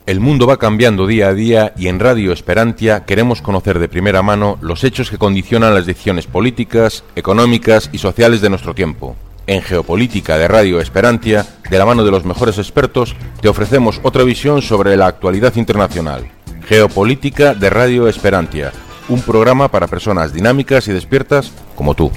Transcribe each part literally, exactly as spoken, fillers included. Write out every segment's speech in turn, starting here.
El mundo va cambiando día a día y en Radio Esperantia queremos conocer de primera mano los hechos que condicionan las decisiones políticas, económicas y sociales de nuestro tiempo. En Geopolítica de Radio Esperantia, de la mano de los mejores expertos, te ofrecemos otra visión sobre la actualidad internacional. Geopolítica de Radio Esperantia, un programa para personas dinámicas y despiertas como tú.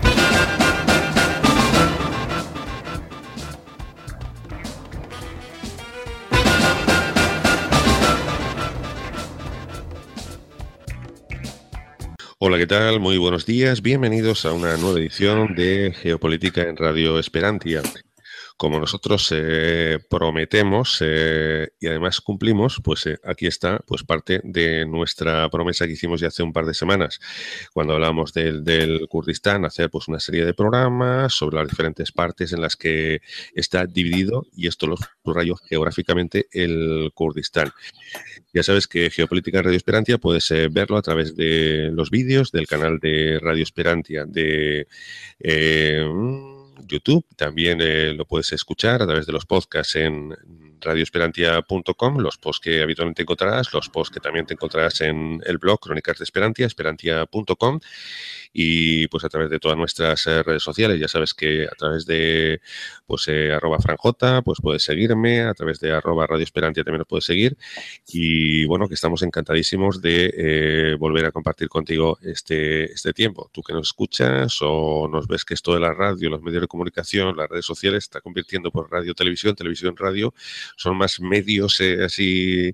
Hola, ¿qué tal? Muy buenos días. Bienvenidos a una nueva edición de Geopolítica en Radio Esperantia. Como nosotros eh, prometemos eh, y además cumplimos, pues eh, aquí está pues parte de nuestra promesa que hicimos ya hace un par de semanas, cuando hablábamos del, del Kurdistán, hacer pues una serie de programas sobre las diferentes partes en las que está dividido, y esto lo subrayo geográficamente, el Kurdistán. Ya sabes que Geopolítica en Radio Esperantia puedes eh, verlo a través de los vídeos del canal de Radio Esperantia de eh, YouTube. También eh, lo puedes escuchar a través de los podcasts en radio esperantia punto com, los posts que habitualmente encontrarás, los posts que también te encontrarás en el blog Crónicas de Esperantia, esperantia punto com, y pues a través de todas nuestras eh, redes sociales. Ya sabes que a través de pues eh, arroba franjota, pues puedes seguirme, a través de arroba Radio Esperantia también nos puedes seguir, y bueno, que estamos encantadísimos de eh, volver a compartir contigo este, este tiempo. Tú que nos escuchas o nos ves que esto de la radio, los medios de comunicación, las redes sociales, está convirtiendo por radio, televisión, televisión, radio, son más medios eh, así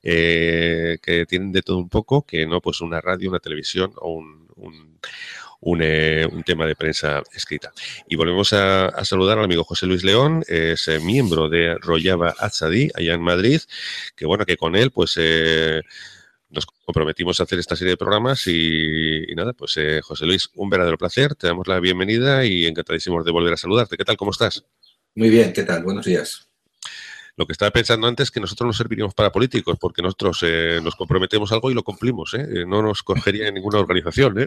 eh, que tienen de todo un poco, que no pues una radio, una televisión o un, un, un, eh, un tema de prensa escrita. Y volvemos a, a saludar al amigo José Luis León, es eh, miembro de Rojava Azadi, allá en Madrid, que bueno, que con él pues eh, nos comprometimos a hacer esta serie de programas y, y nada, pues eh, José Luis, un verdadero placer, te damos la bienvenida y encantadísimos de volver a saludarte. ¿Qué tal? ¿Cómo estás? Muy bien, ¿qué tal? Buenos días. Lo que estaba pensando antes es que nosotros no serviríamos para políticos, porque nosotros eh, nos comprometemos algo y lo cumplimos, ¿eh? No nos cogería en ninguna organización, ¿eh?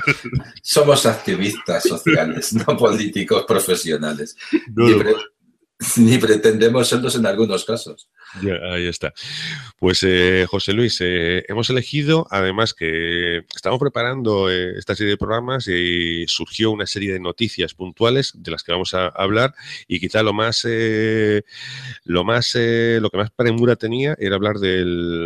Somos activistas sociales, no políticos profesionales. No, ni, no. pre ni pretendemos serlos en algunos casos. Ya, ahí está. Pues eh, José Luis, eh, hemos elegido, además que estamos preparando eh, esta serie de programas y surgió una serie de noticias puntuales de las que vamos a hablar, y quizá lo más, eh, lo más, eh, lo que más premura tenía era hablar del,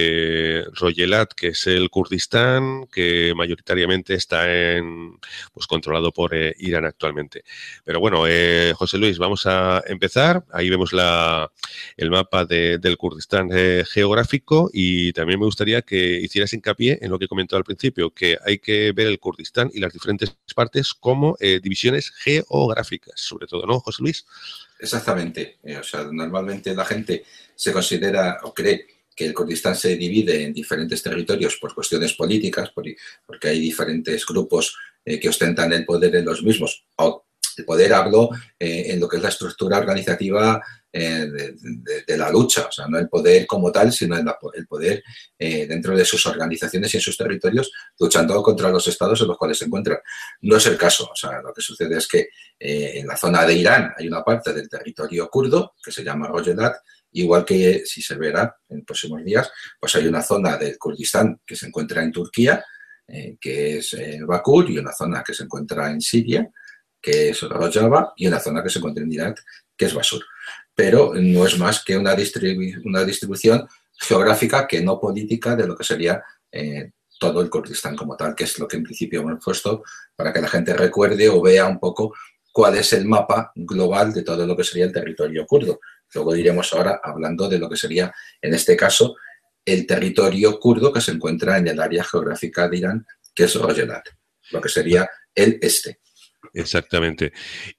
de Royelat, que es el Kurdistán, que mayoritariamente está en, pues controlado por eh, Irán actualmente. Pero bueno, eh, José Luis, vamos a empezar. Ahí vemos la, el mapa De, del Kurdistán eh, geográfico, y también me gustaría que hicieras hincapié en lo que he comentado al principio, que hay que ver el Kurdistán y las diferentes partes como eh, divisiones geográficas, sobre todo, ¿no, José Luis? Exactamente. Eh, o sea, normalmente la gente se considera o cree que el Kurdistán se divide en diferentes territorios por cuestiones políticas, por, porque hay diferentes grupos eh, que ostentan el poder en los mismos. O el poder hablo eh, en lo que es la estructura organizativa eh, de, de, de la lucha, o sea, no el poder como tal, sino el, el poder eh, dentro de sus organizaciones y en sus territorios, luchando contra los estados en los cuales se encuentran. No es el caso, o sea, lo que sucede es que eh, en la zona de Irán hay una parte del territorio kurdo que se llama Royelat, igual que, si se verá en próximos días, pues hay una zona del Kurdistán que se encuentra en Turquía, eh, que es eh, Bakur, y una zona que se encuentra en Siria, que es Rojava, y una zona que se encuentra en Irak, que es Basur. Pero no es más que una, distribu una distribución geográfica que no política de lo que sería eh, todo el Kurdistán como tal, que es lo que en principio hemos puesto para que la gente recuerde o vea un poco cuál es el mapa global de todo lo que sería el territorio kurdo. Luego iremos ahora hablando de lo que sería, en este caso, el territorio kurdo que se encuentra en el área geográfica de Irán, que es Royelat, lo que sería el este. Exactamente.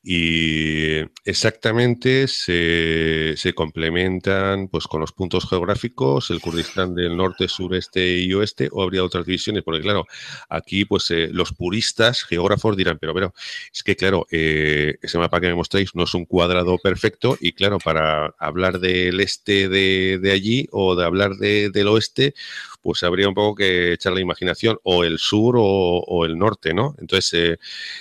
Y exactamente se, se complementan pues con los puntos geográficos, el Kurdistán del norte, sureste y oeste, o habría otras divisiones, porque claro, aquí pues eh, los puristas, geógrafos dirán, pero, pero es que claro, eh, ese mapa que me mostráis no es un cuadrado perfecto, y claro, para hablar del este de, de allí o de hablar de, del oeste, pues habría un poco que echar la imaginación, o el sur o, o el norte, ¿no? Entonces, eh,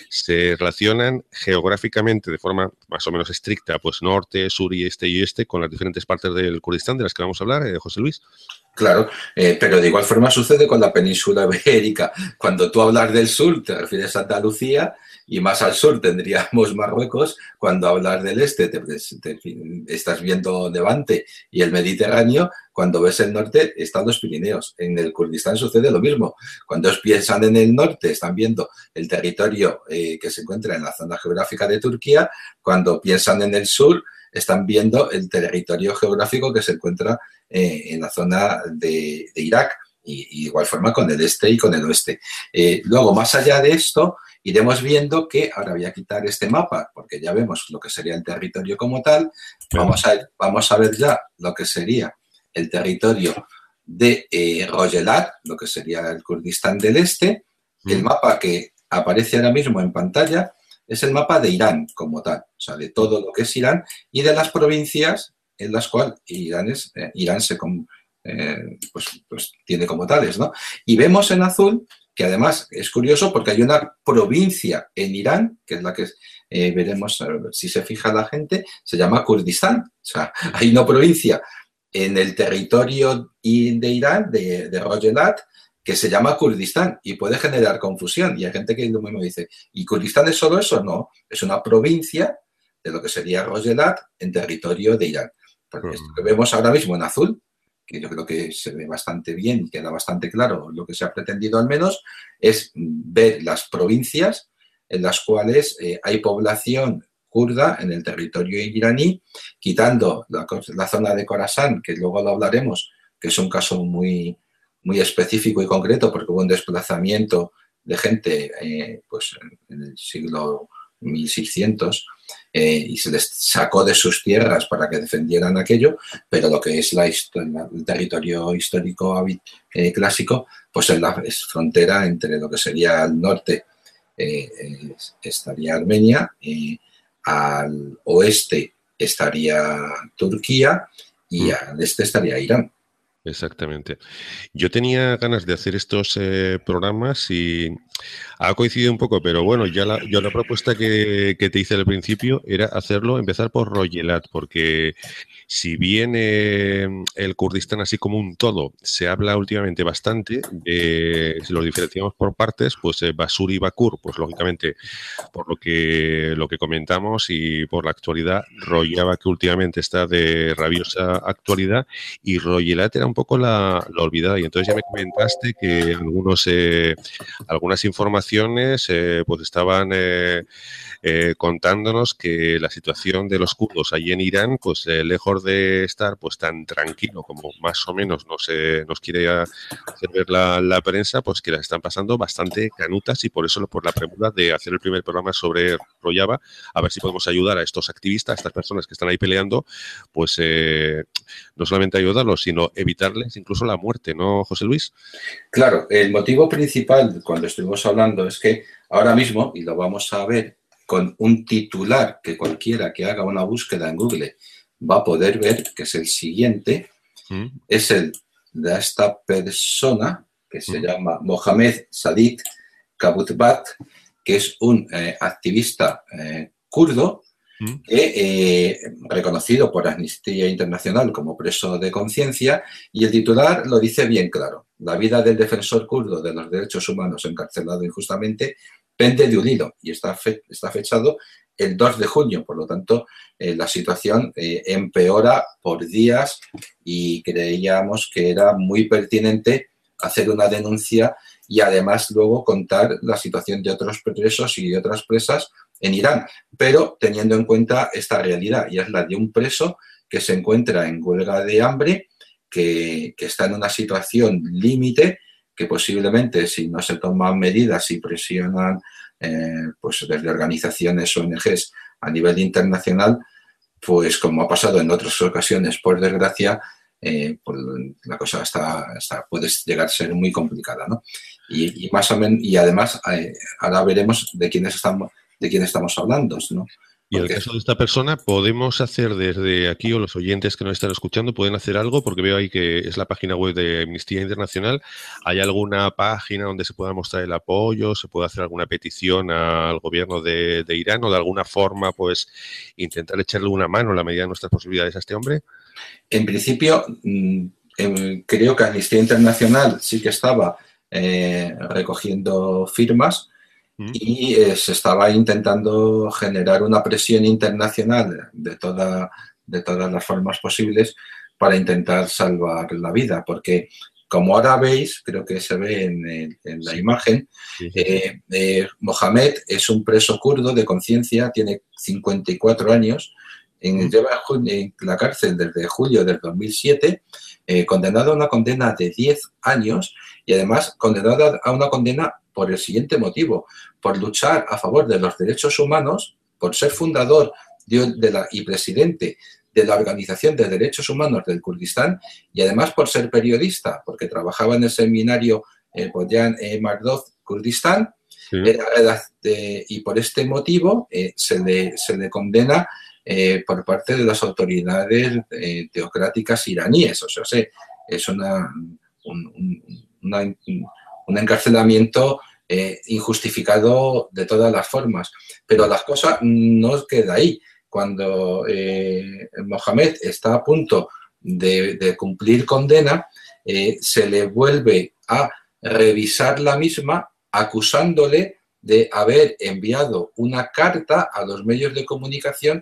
se relacionan geográficamente de forma más o menos estricta, pues norte, sur y este y oeste, con las diferentes partes del Kurdistán de las que vamos a hablar, eh, José Luis. Claro, eh, pero de igual forma sucede con la península ibérica. Cuando tú hablas del sur, te refieres a Andalucía, y más al sur tendríamos Marruecos. Cuando hablas del este, te, te, estás viendo Levante y el Mediterráneo. Cuando ves el norte, están los Pirineos. En el Kurdistán sucede lo mismo. Cuando piensan en el norte, están viendo el territorio eh, que se encuentra en la zona geográfica de Turquía. Cuando piensan en el sur, están viendo el territorio geográfico que se encuentra eh, en la zona de, de Irak, y, y igual forma con el este y con el oeste. Eh, luego, más allá de esto, iremos viendo que, ahora voy a quitar este mapa, porque ya vemos lo que sería el territorio como tal. Vamos a, vamos a ver ya lo que sería el territorio de eh, Rojelat, lo que sería el Kurdistán del Este. El mapa que aparece ahora mismo en pantalla es el mapa de Irán como tal, o sea, de todo lo que es Irán y de las provincias en las cuales Irán, es, eh, Irán se eh, pues, pues tiene como tales, ¿no? Y vemos en azul que además es curioso porque hay una provincia en Irán, que es la que eh, veremos, a ver si se fija la gente, se llama Kurdistán. O sea, hay una provincia en el territorio de Irán, de, de Rojelat, que se llama Kurdistán y puede generar confusión. Y hay gente que lo mismo dice, ¿y Kurdistán es solo eso? No, es una provincia de lo que sería Rojelat en territorio de Irán. Porque esto que vemos ahora mismo en azul, que yo creo que se ve bastante bien y queda bastante claro lo que se ha pretendido al menos, es ver las provincias en las cuales eh, hay población kurda en el territorio iraní, quitando la, la zona de Khorasán, que luego lo hablaremos, que es un caso muy, muy específico y concreto porque hubo un desplazamiento de gente eh, pues en el siglo mil seiscientos eh, y se les sacó de sus tierras para que defendieran aquello, pero lo que es la historia, el territorio histórico eh, clásico, pues es la es frontera entre lo que sería al norte eh, eh, estaría Armenia, eh, al oeste estaría Turquía y mm. al este estaría Irán. Exactamente. Yo tenía ganas de hacer estos eh, programas y ha coincidido un poco, pero bueno, ya la, yo la propuesta que, que te hice al principio era hacerlo, empezar por Rojelat, porque si bien eh, el Kurdistán así como un todo se habla últimamente bastante, eh, si los diferenciamos por partes, pues eh, Basur y Bakur, pues lógicamente por lo que, lo que comentamos y por la actualidad, Rojava que últimamente está de rabiosa actualidad y Rojelat era un poco la, la olvidada y entonces ya me comentaste que algunos eh, algunas informaciones eh, pues estaban eh, eh, contándonos que la situación de los kurdos allí en Irán pues eh, lejos de estar pues tan tranquilo como más o menos nos, eh, nos quiere hacer ver la, la prensa, pues que las están pasando bastante canutas y por eso por la pregunta de hacer el primer programa sobre Rojava, a ver si podemos ayudar a estos activistas, a estas personas que están ahí peleando, pues eh, no solamente ayudarlos, sino evitarles incluso la muerte, ¿no, José Luis? Claro, el motivo principal cuando estuvimos hablando es que ahora mismo, y lo vamos a ver con un titular que cualquiera que haga una búsqueda en Google va a poder ver, que es el siguiente, ¿Mm? es el de esta persona que se ¿Mm? llama Mohamed Sadid Kabutbat, que es un eh, activista eh, kurdo, que, eh, reconocido por Amnistía Internacional como preso de conciencia, y el titular lo dice bien claro: la vida del defensor kurdo de los derechos humanos encarcelado injustamente pende de un hilo, y está, fe está fechado el dos de junio, por lo tanto eh, la situación eh, empeora por días y creíamos que era muy pertinente hacer una denuncia y además luego contar la situación de otros presos y de otras presas en Irán, pero teniendo en cuenta esta realidad, y es la de un preso que se encuentra en huelga de hambre, que, que está en una situación límite, que posiblemente si no se toman medidas y presionan eh, pues desde organizaciones O N Ges a nivel internacional, pues como ha pasado en otras ocasiones, por desgracia, eh, pues la cosa está, está, puede llegar a ser muy complicada, ¿no? Y, y, más o menos, y además, eh, ahora veremos de quiénes estamos de quién estamos hablando, ¿no? Y en el caso de esta persona, ¿podemos hacer desde aquí, o los oyentes que nos están escuchando, pueden hacer algo? Porque veo ahí que es la página web de Amnistía Internacional. ¿Hay alguna página donde se pueda mostrar el apoyo? ¿Se puede hacer alguna petición al gobierno de, de Irán o de alguna forma, pues, intentar echarle una mano en la medida de nuestras posibilidades a este hombre? En principio, eh, creo que Amnistía Internacional sí que estaba eh, recogiendo firmas. Y eh, se estaba intentando generar una presión internacional de, toda, de todas las formas posibles para intentar salvar la vida, porque como ahora veis, creo que se ve en, el, en la imagen, eh, eh, Mohamed es un preso kurdo de conciencia, tiene cincuenta y cuatro años, en, lleva en la cárcel desde julio del dos mil siete, eh, condenado a una condena de diez años y además condenado a una condena por el siguiente motivo, por luchar a favor de los derechos humanos, por ser fundador de, de la, y presidente de la Organización de Derechos Humanos del Kurdistán y además por ser periodista, porque trabajaba en el seminario eh, Boyan eh, Mardov Kurdistán, sí. era de, y por este motivo eh, se, le, se le condena eh, por parte de las autoridades eh, teocráticas iraníes. O sea, es una, un, un, una, un encarcelamiento Eh, injustificado de todas las formas. Pero las cosas no queda ahí. Cuando eh, Mohamed está a punto de, de cumplir condena, eh, se le vuelve a revisar la misma acusándole de haber enviado una carta a los medios de comunicación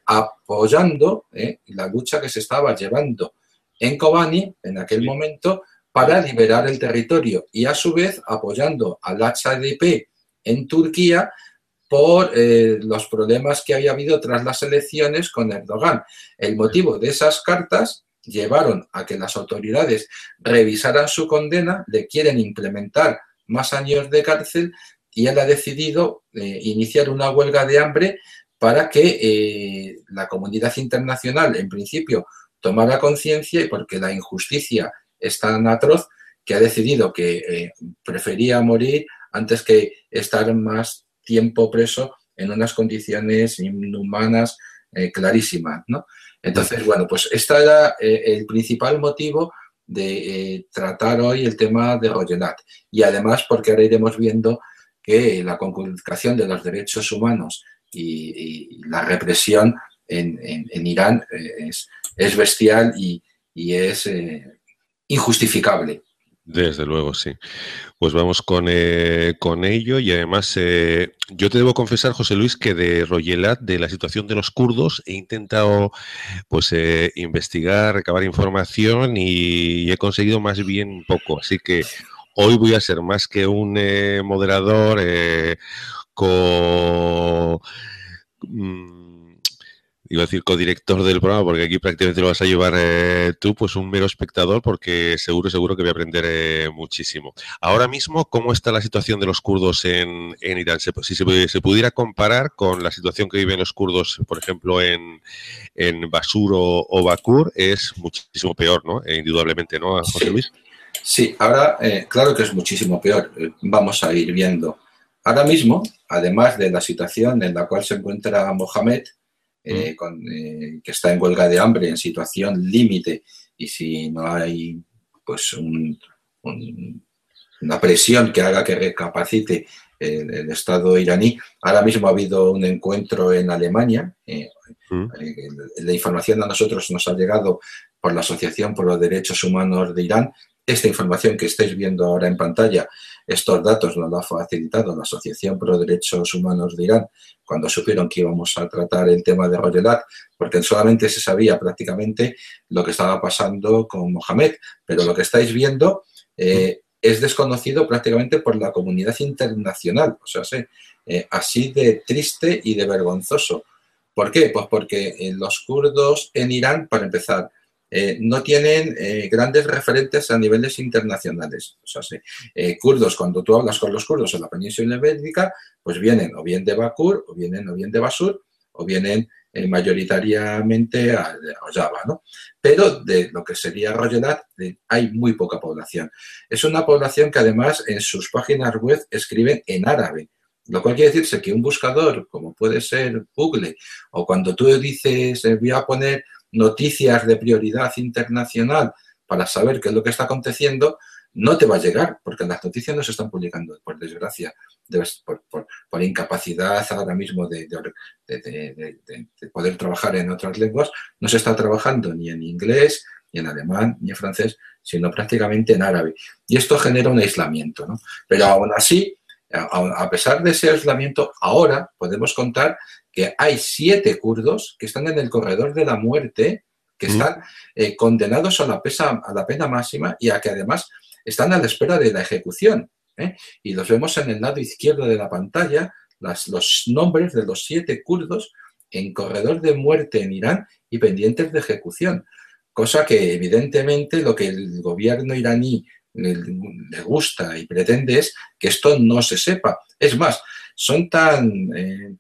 apoyando eh, la lucha que se estaba llevando en Kobani en aquel sí. momento para liberar el territorio y a su vez apoyando al H D P en Turquía por eh, los problemas que había habido tras las elecciones con Erdogan. El motivo de esas cartas llevaron a que las autoridades revisaran su condena, le quieren implementar más años de cárcel y él ha decidido eh, iniciar una huelga de hambre para que eh, la comunidad internacional, en principio, tomara conciencia y porque la injusticia es tan atroz que ha decidido que eh, prefería morir antes que estar más tiempo preso en unas condiciones inhumanas eh, clarísimas, ¿no? Entonces, bueno, pues este era eh, el principal motivo de eh, tratar hoy el tema de Royelat. Y además porque ahora iremos viendo que la conculcación de los derechos humanos y, y la represión en, en, en Irán eh, es, es bestial y, y es eh, injustificable. Desde luego, sí. Pues vamos con, eh, con ello y además eh, yo te debo confesar, José Luis, que de Royelat, de la situación de los kurdos, he intentado pues eh, investigar, recabar información y, y he conseguido más bien poco. Así que hoy voy a ser más que un eh, moderador eh, con... Mm, iba a decir codirector del programa, porque aquí prácticamente lo vas a llevar eh, tú, pues un mero espectador, porque seguro, seguro que voy a aprender eh, muchísimo. Ahora mismo, ¿cómo está la situación de los kurdos en, en Irán? Si se, se pudiera comparar con la situación que viven los kurdos, por ejemplo, en, en Basur o, o Bakur, es muchísimo peor, ¿no? Eh, indudablemente, ¿no, José Luis? Sí, sí, ahora, eh, claro que es muchísimo peor. Vamos a ir viendo. Ahora mismo, además de la situación en la cual se encuentra Mohamed, Eh, con, eh, que está en huelga de hambre, en situación límite, y si no hay pues un, un, una presión que haga que recapacite el, el Estado iraní. Ahora mismo ha habido un encuentro en Alemania. Eh, mm. eh, la información a nosotros nos ha llegado por la Asociación por los Derechos Humanos de Irán. Esta información que estáis viendo ahora en pantalla, estos datos nos lo ha facilitado la Asociación por los Derechos Humanos de Irán cuando supieron que íbamos a tratar el tema de Royelat, porque solamente se sabía prácticamente lo que estaba pasando con Mohamed, pero lo que estáis viendo eh, es desconocido prácticamente por la comunidad internacional, o sea, sí, eh, así de triste y de vergonzoso. ¿Por qué? Pues porque eh, los kurdos en Irán, para empezar, Eh, no tienen eh, grandes referentes a niveles internacionales. O sea, sí, eh, kurdos, cuando tú hablas con los kurdos en la península ibérica, pues vienen o bien de Bakur, o vienen o bien de Basur, o vienen eh, mayoritariamente a, a Rojava, ¿no? Pero de lo que sería Royelat eh, hay muy poca población. Es una población que además en sus páginas web escriben en árabe. Lo cual quiere decirse que un buscador, como puede ser Google, o cuando tú dices eh, voy a poner noticias de prioridad internacional para saber qué es lo que está aconteciendo, no te va a llegar, porque las noticias no se están publicando, por desgracia, por, por, por incapacidad ahora mismo de, de, de, de, de, de poder trabajar en otras lenguas. No se está trabajando ni en inglés, ni en alemán, ni en francés, sino prácticamente en árabe. Y esto genera un aislamiento, ¿no? Pero aún así, a pesar de ese aislamiento, ahora podemos contar que hay siete kurdos que están en el corredor de la muerte, que están eh, condenados a la, pesa, a la pena máxima y a que además están a la espera de la ejecución. ¿eh? Y los vemos en el lado izquierdo de la pantalla, las, los nombres de los siete kurdos en corredor de muerte en Irán y pendientes de ejecución. Cosa que evidentemente lo que el gobierno iraní le, le gusta y pretende es que esto no se sepa. Es más, son tan, eh,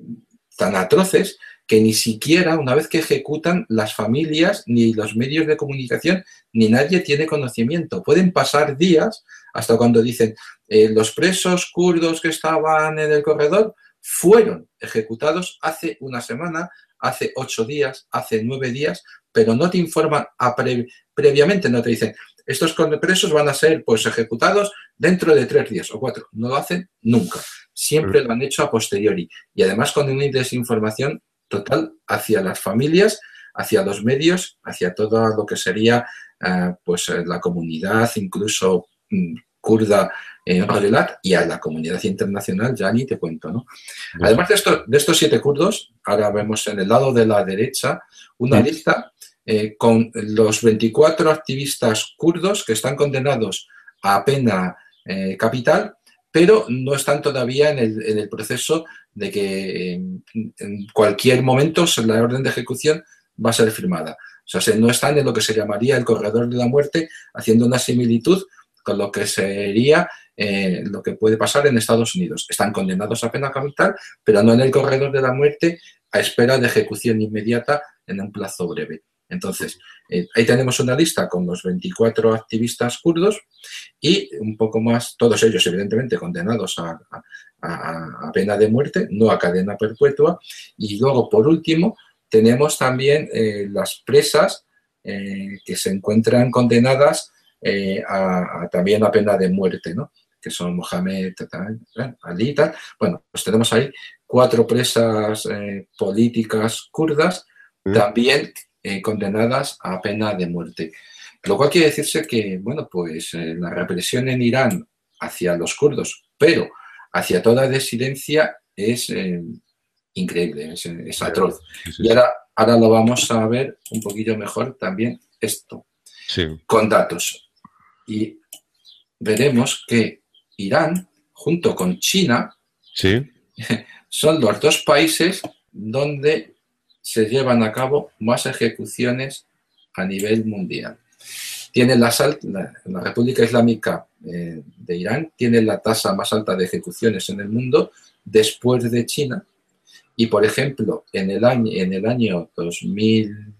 tan atroces que ni siquiera una vez que ejecutan las familias, ni los medios de comunicación, ni nadie tiene conocimiento. Pueden pasar días hasta cuando dicen eh, los presos kurdos que estaban en el corredor fueron ejecutados hace una semana, hace ocho días, hace nueve días, pero no te informan a pre previamente, no te dicen estos presos van a ser pues ejecutados dentro de tres días o cuatro. No lo hacen nunca. Siempre lo han hecho a posteriori. Y además con una desinformación total hacia las familias, hacia los medios, hacia todo lo que sería uh, pues la comunidad, incluso um, kurda en Gujarat, y a la comunidad internacional ya ni te cuento, ¿no? Bien. Además de, esto, de estos siete kurdos, ahora vemos en el lado de la derecha una sí. lista eh, con los veinticuatro activistas kurdos que están condenados a pena eh, capital, pero no están todavía en el, en el proceso de que en, en cualquier momento la orden de ejecución va a ser firmada. O sea, no están en lo que se llamaría el corredor de la muerte, haciendo una similitud con lo que sería eh, lo que puede pasar en Estados Unidos. Están condenados a pena capital, pero no en el corredor de la muerte, a espera de ejecución inmediata en un plazo breve. Entonces, eh, ahí tenemos una lista con los veinticuatro activistas kurdos y un poco más, todos ellos evidentemente condenados a, a, a pena de muerte, no a cadena perpetua. Y luego, por último, tenemos también eh, las presas eh, que se encuentran condenadas eh, a, a, también a pena de muerte, ¿no? Que son Mohamed, Ali y tal. Bueno, pues tenemos ahí cuatro presas eh, políticas kurdas, ¿Mm? también Eh, condenadas a pena de muerte. Lo cual quiere decirse que, bueno, pues eh, la represión en Irán hacia los kurdos, pero hacia toda disidencia es eh, increíble, es, es atroz. Sí, sí, y ahora, ahora lo vamos a ver un poquillo mejor también esto, sí. con datos. Y veremos que Irán, junto con China, sí. son los dos países donde se llevan a cabo más ejecuciones a nivel mundial. Tiene la, la, la República Islámica eh, de Irán tiene la tasa más alta de ejecuciones en el mundo después de China y, por ejemplo, en el año, en el año dos mil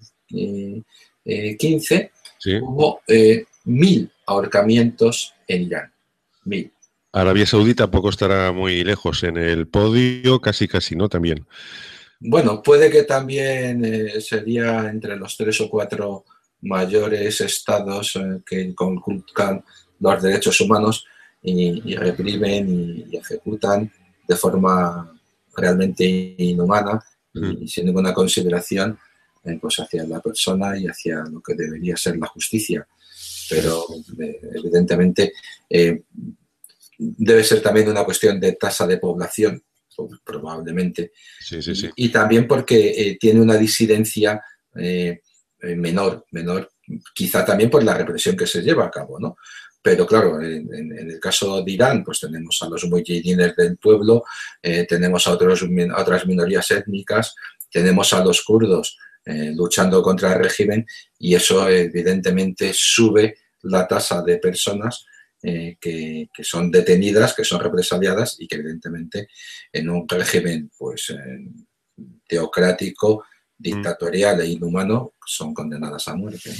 quince sí. hubo eh, mil ahorcamientos en Irán. Mil. Arabia Saudí tampoco estará muy lejos en el podio, casi casi, ¿no? También. Bueno, puede que también eh, sería entre los tres o cuatro mayores estados eh, que conculcan los derechos humanos y, y reprimen y, y ejecutan de forma realmente inhumana y, y sin ninguna consideración eh, pues hacia la persona y hacia lo que debería ser la justicia. Pero eh, evidentemente eh, debe ser también una cuestión de tasa de población, probablemente, sí, sí, sí. Y, y también porque eh, tiene una disidencia eh, menor, menor, quizá también por la represión que se lleva a cabo, ¿no? Pero claro, en, en el caso de Irán, pues tenemos a los mujahidines del pueblo, eh, tenemos a, otros, a otras minorías étnicas, tenemos a los kurdos eh, luchando contra el régimen y eso evidentemente sube la tasa de personas Eh, que, que son detenidas, que son represaliadas y que evidentemente en un régimen pues eh, teocrático, dictatorial e inhumano son condenadas a muerte, ¿no?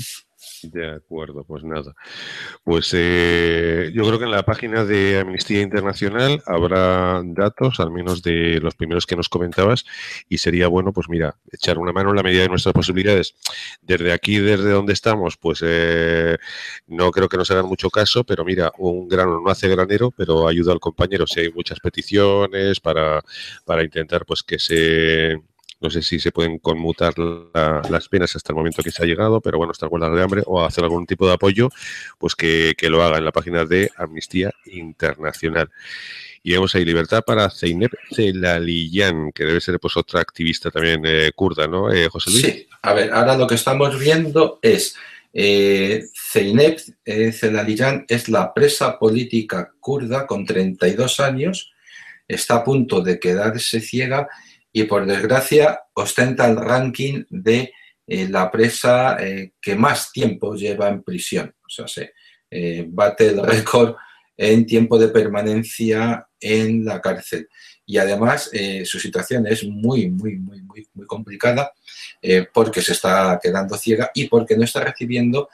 De acuerdo, pues nada. Pues eh, yo creo que en la página de Amnistía Internacional habrá datos, al menos de los primeros que nos comentabas, y sería bueno, pues mira, echar una mano en la medida de nuestras posibilidades. Desde aquí, desde donde estamos, pues eh, no creo que nos hagan mucho caso, pero mira, un grano no hace granero, pero ayuda al compañero. Si hay muchas peticiones para, para intentar pues que se... No sé si se pueden conmutar la, las penas hasta el momento que se ha llegado, pero bueno, hasta huelgas de hambre o hacer algún tipo de apoyo, pues que, que lo haga en la página de Amnistía Internacional. Y vemos ahí libertad para Zeynep Zelaliyan, que debe ser pues otra activista también eh, kurda, ¿no, eh, José Luis? Sí, a ver, ahora lo que estamos viendo es eh, Zeynep eh, Zelaliyan es la presa política kurda con treinta y dos años, está a punto de quedarse ciega y por desgracia ostenta el ranking de eh, la presa eh, que más tiempo lleva en prisión. O sea, se eh, bate el récord en tiempo de permanencia en la cárcel. Y además eh, su situación es muy, muy, muy, muy, muy complicada eh, porque se está quedando ciega y porque no está recibiendo.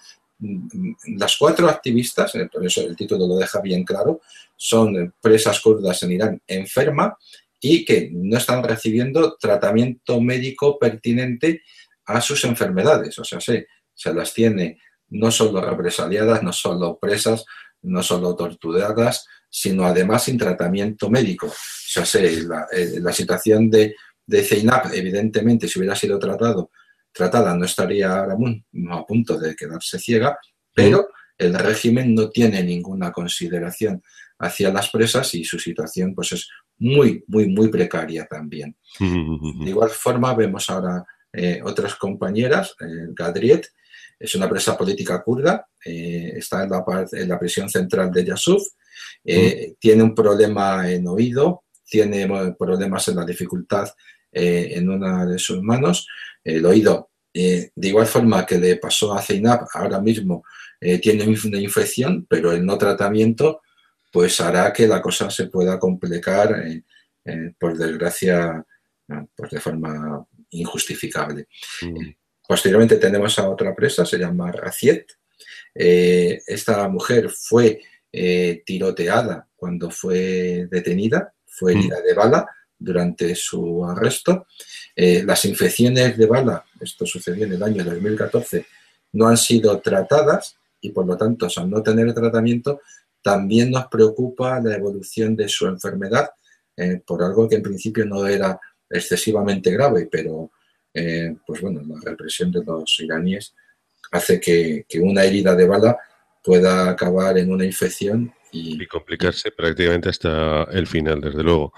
Las cuatro activistas, eh, por eso el título lo deja bien claro, son presas kurdas en Irán enfermas y que no están recibiendo tratamiento médico pertinente a sus enfermedades. O sea, se, se las tiene no solo represaliadas, no solo presas, no solo torturadas, sino además sin tratamiento médico. O sea, se, la, eh, la situación de, de Zeynep, evidentemente, si hubiera sido tratado, tratada, no estaría ahora a punto de quedarse ciega, pero el régimen no tiene ninguna consideración hacia las presas y su situación pues es muy, muy, muy precaria también. De igual forma, vemos ahora eh, otras compañeras, eh, Gadriet, es una presa política kurda, eh, está en la, en la prisión central de Yasuf, eh, mm. tiene un problema en oído, tiene problemas en la dificultad eh, en una de sus manos, el oído, eh, de igual forma que le pasó a Zeynep, ahora mismo eh, tiene una infección, pero el no tratamiento pues hará que la cosa se pueda complicar, eh, eh, por desgracia, pues de forma injustificable. Mm. Eh, posteriormente tenemos a otra presa, se llama Raziet. Eh, esta mujer fue eh, tiroteada cuando fue detenida, fue herida mm. de bala durante su arresto. Eh, las infecciones de bala, esto sucedió en el año dos mil catorce, no han sido tratadas y por lo tanto, al no tener tratamiento, también nos preocupa la evolución de su enfermedad eh, por algo que en principio no era excesivamente grave, pero eh, pues bueno, la represión de los iraníes hace que, que una herida de bala pueda acabar en una infección y, y complicarse y, prácticamente hasta el final, desde luego.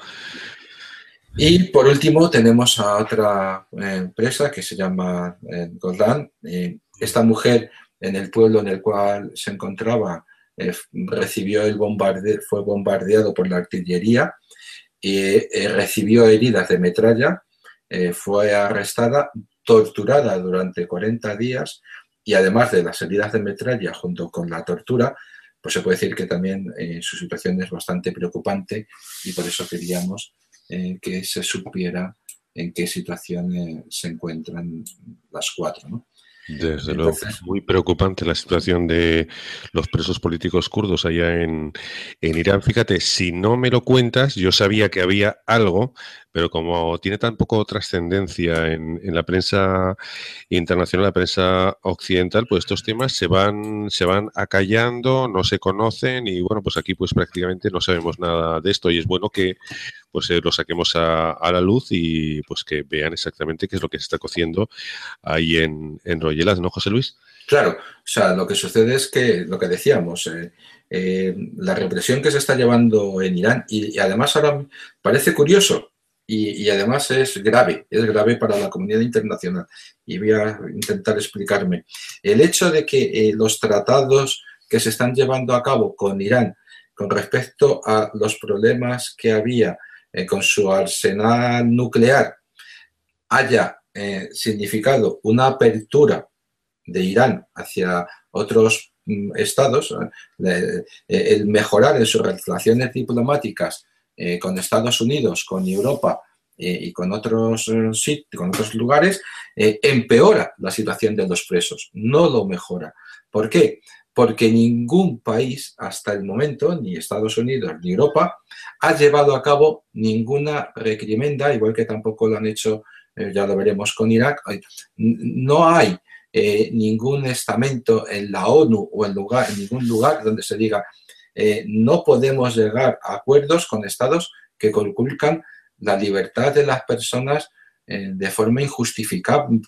Y por último tenemos a otra empresa eh, que se llama eh, Golan. Eh, esta mujer en el pueblo en el cual se encontraba eh, recibió el bombardeo, fue bombardeado por la artillería y eh, recibió heridas de metralla, eh, fue arrestada, torturada durante cuarenta días y además de las heridas de metralla junto con la tortura, pues se puede decir que también eh, su situación es bastante preocupante y por eso queríamos eh, que se supiera en qué situación eh, se encuentran las cuatro, ¿no? Desde luego, muy preocupante la situación de los presos políticos kurdos allá en, en Irán. Fíjate, si no me lo cuentas, yo sabía que había algo, pero como tiene tan poco trascendencia en, en la prensa internacional, la prensa occidental, pues estos temas se van, se van acallando, no se conocen y bueno, pues aquí pues prácticamente no sabemos nada de esto y es bueno que pues eh, lo saquemos a, a la luz y pues que vean exactamente qué es lo que se está cociendo ahí en, en Royelas, ¿no, José Luis? Claro, o sea, lo que sucede es que, lo que decíamos, eh, eh, la represión que se está llevando en Irán, y, y además ahora parece curioso, y, y además es grave, es grave para la comunidad internacional, y voy a intentar explicarme. El hecho de que eh, los tratados que se están llevando a cabo con Irán con respecto a los problemas que había eh, con su arsenal nuclear haya eh, significado una apertura de Irán hacia otros mm, estados, eh, el mejorar en sus relaciones diplomáticas eh, con Estados Unidos, con Europa eh, y con otros eh, sitios, con otros lugares, eh, empeora la situación de los presos, no lo mejora. ¿Por qué? Porque ningún país hasta el momento, ni Estados Unidos ni Europa, ha llevado a cabo ninguna reprimenda, igual que tampoco lo han hecho, eh, ya lo veremos con Irak. No hay eh, ningún estamento en la ONU o en, lugar, en ningún lugar donde se diga eh, no podemos llegar a acuerdos con estados que conculcan la libertad de las personas eh, de forma injustificable,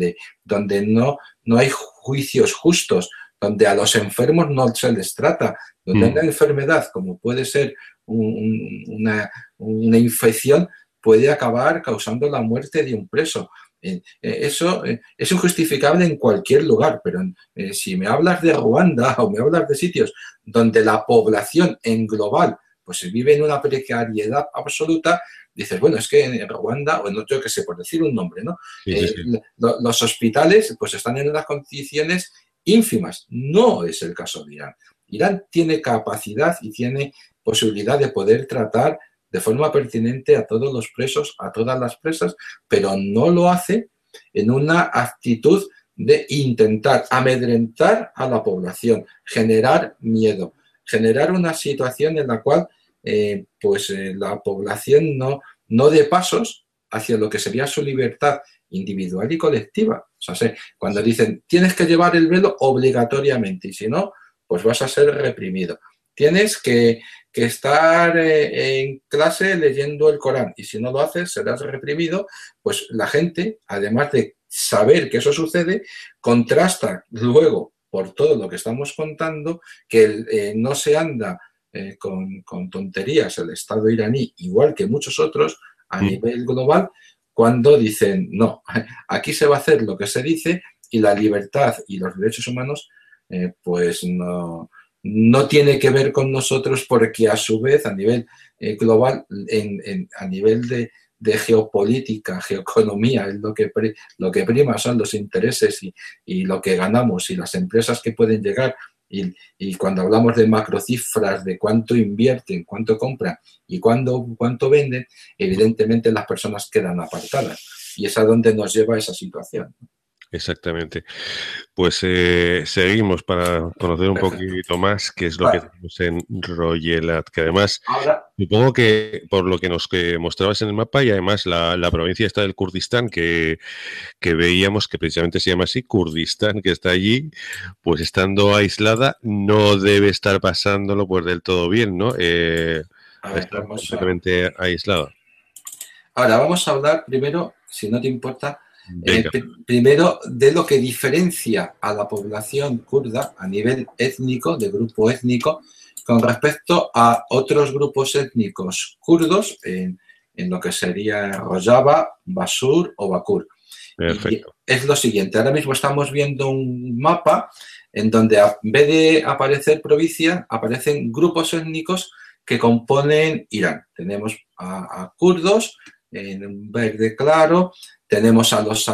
donde no, no hay juicios justos, donde a los enfermos no se les trata, donde mm. una enfermedad como puede ser un, una, una infección puede acabar causando la muerte de un preso. Eh, eh, eso eh, es injustificable en cualquier lugar, pero eh, si me hablas de Ruanda o me hablas de sitios donde la población en global pues vive en una precariedad absoluta, dices, bueno, es que en Ruanda, o en otro que sé, por decir un nombre, ¿no? Sí, sí, sí. Eh, lo, los hospitales pues están en unas condiciones ínfimas. No es el caso de Irán. Irán tiene capacidad y tiene posibilidad de poder tratar de forma pertinente a todos los presos, a todas las presas, pero no lo hace en una actitud de intentar amedrentar a la población, generar miedo, generar una situación en la cual eh, pues, eh, la población no, no dé pasos hacia lo que sería su libertad individual y colectiva. O sea, cuando dicen, tienes que llevar el velo obligatoriamente y si no, pues vas a ser reprimido. Tienes que, que estar eh, en clase leyendo el Corán y si no lo haces serás reprimido. Pues la gente, además de saber que eso sucede, contrasta luego por todo lo que estamos contando que eh, no se anda eh, con, con tonterías el Estado iraní, igual que muchos otros a mm. nivel global, cuando dicen, no, aquí se va a hacer lo que se dice y la libertad y los derechos humanos eh, pues no... no tiene que ver con nosotros porque a su vez a nivel eh, global, en, en, a nivel de, de geopolítica, geoeconomía, es lo que, pre, lo que prima son los intereses y, y lo que ganamos y las empresas que pueden llegar y, y cuando hablamos de macrocifras, de cuánto invierten, cuánto compran y cuánto, cuánto venden, evidentemente las personas quedan apartadas y es a donde nos lleva esa situación. Exactamente. Pues eh, seguimos para conocer un Perfecto. poquito más qué es lo vale. que tenemos en Royelat, que además Ahora, supongo que por lo que nos que mostrabas en el mapa y además la, la provincia está del Kurdistán que, que veíamos que precisamente se llama así, Kurdistán, que está allí, pues estando aislada no debe estar pasándolo pues del todo bien, ¿no? Eh, ver, está completamente a... aislada. Ahora vamos a hablar primero, si no te importa, Eh, primero, de lo que diferencia a la población kurda a nivel étnico, de grupo étnico, con respecto a otros grupos étnicos kurdos en, en lo que sería Rojava, Basur o Bakur. Perfecto. Y es lo siguiente, ahora mismo estamos viendo un mapa en donde en vez de aparecer provincias, aparecen grupos étnicos que componen Irán. Tenemos a, a kurdos en verde claro, tenemos a los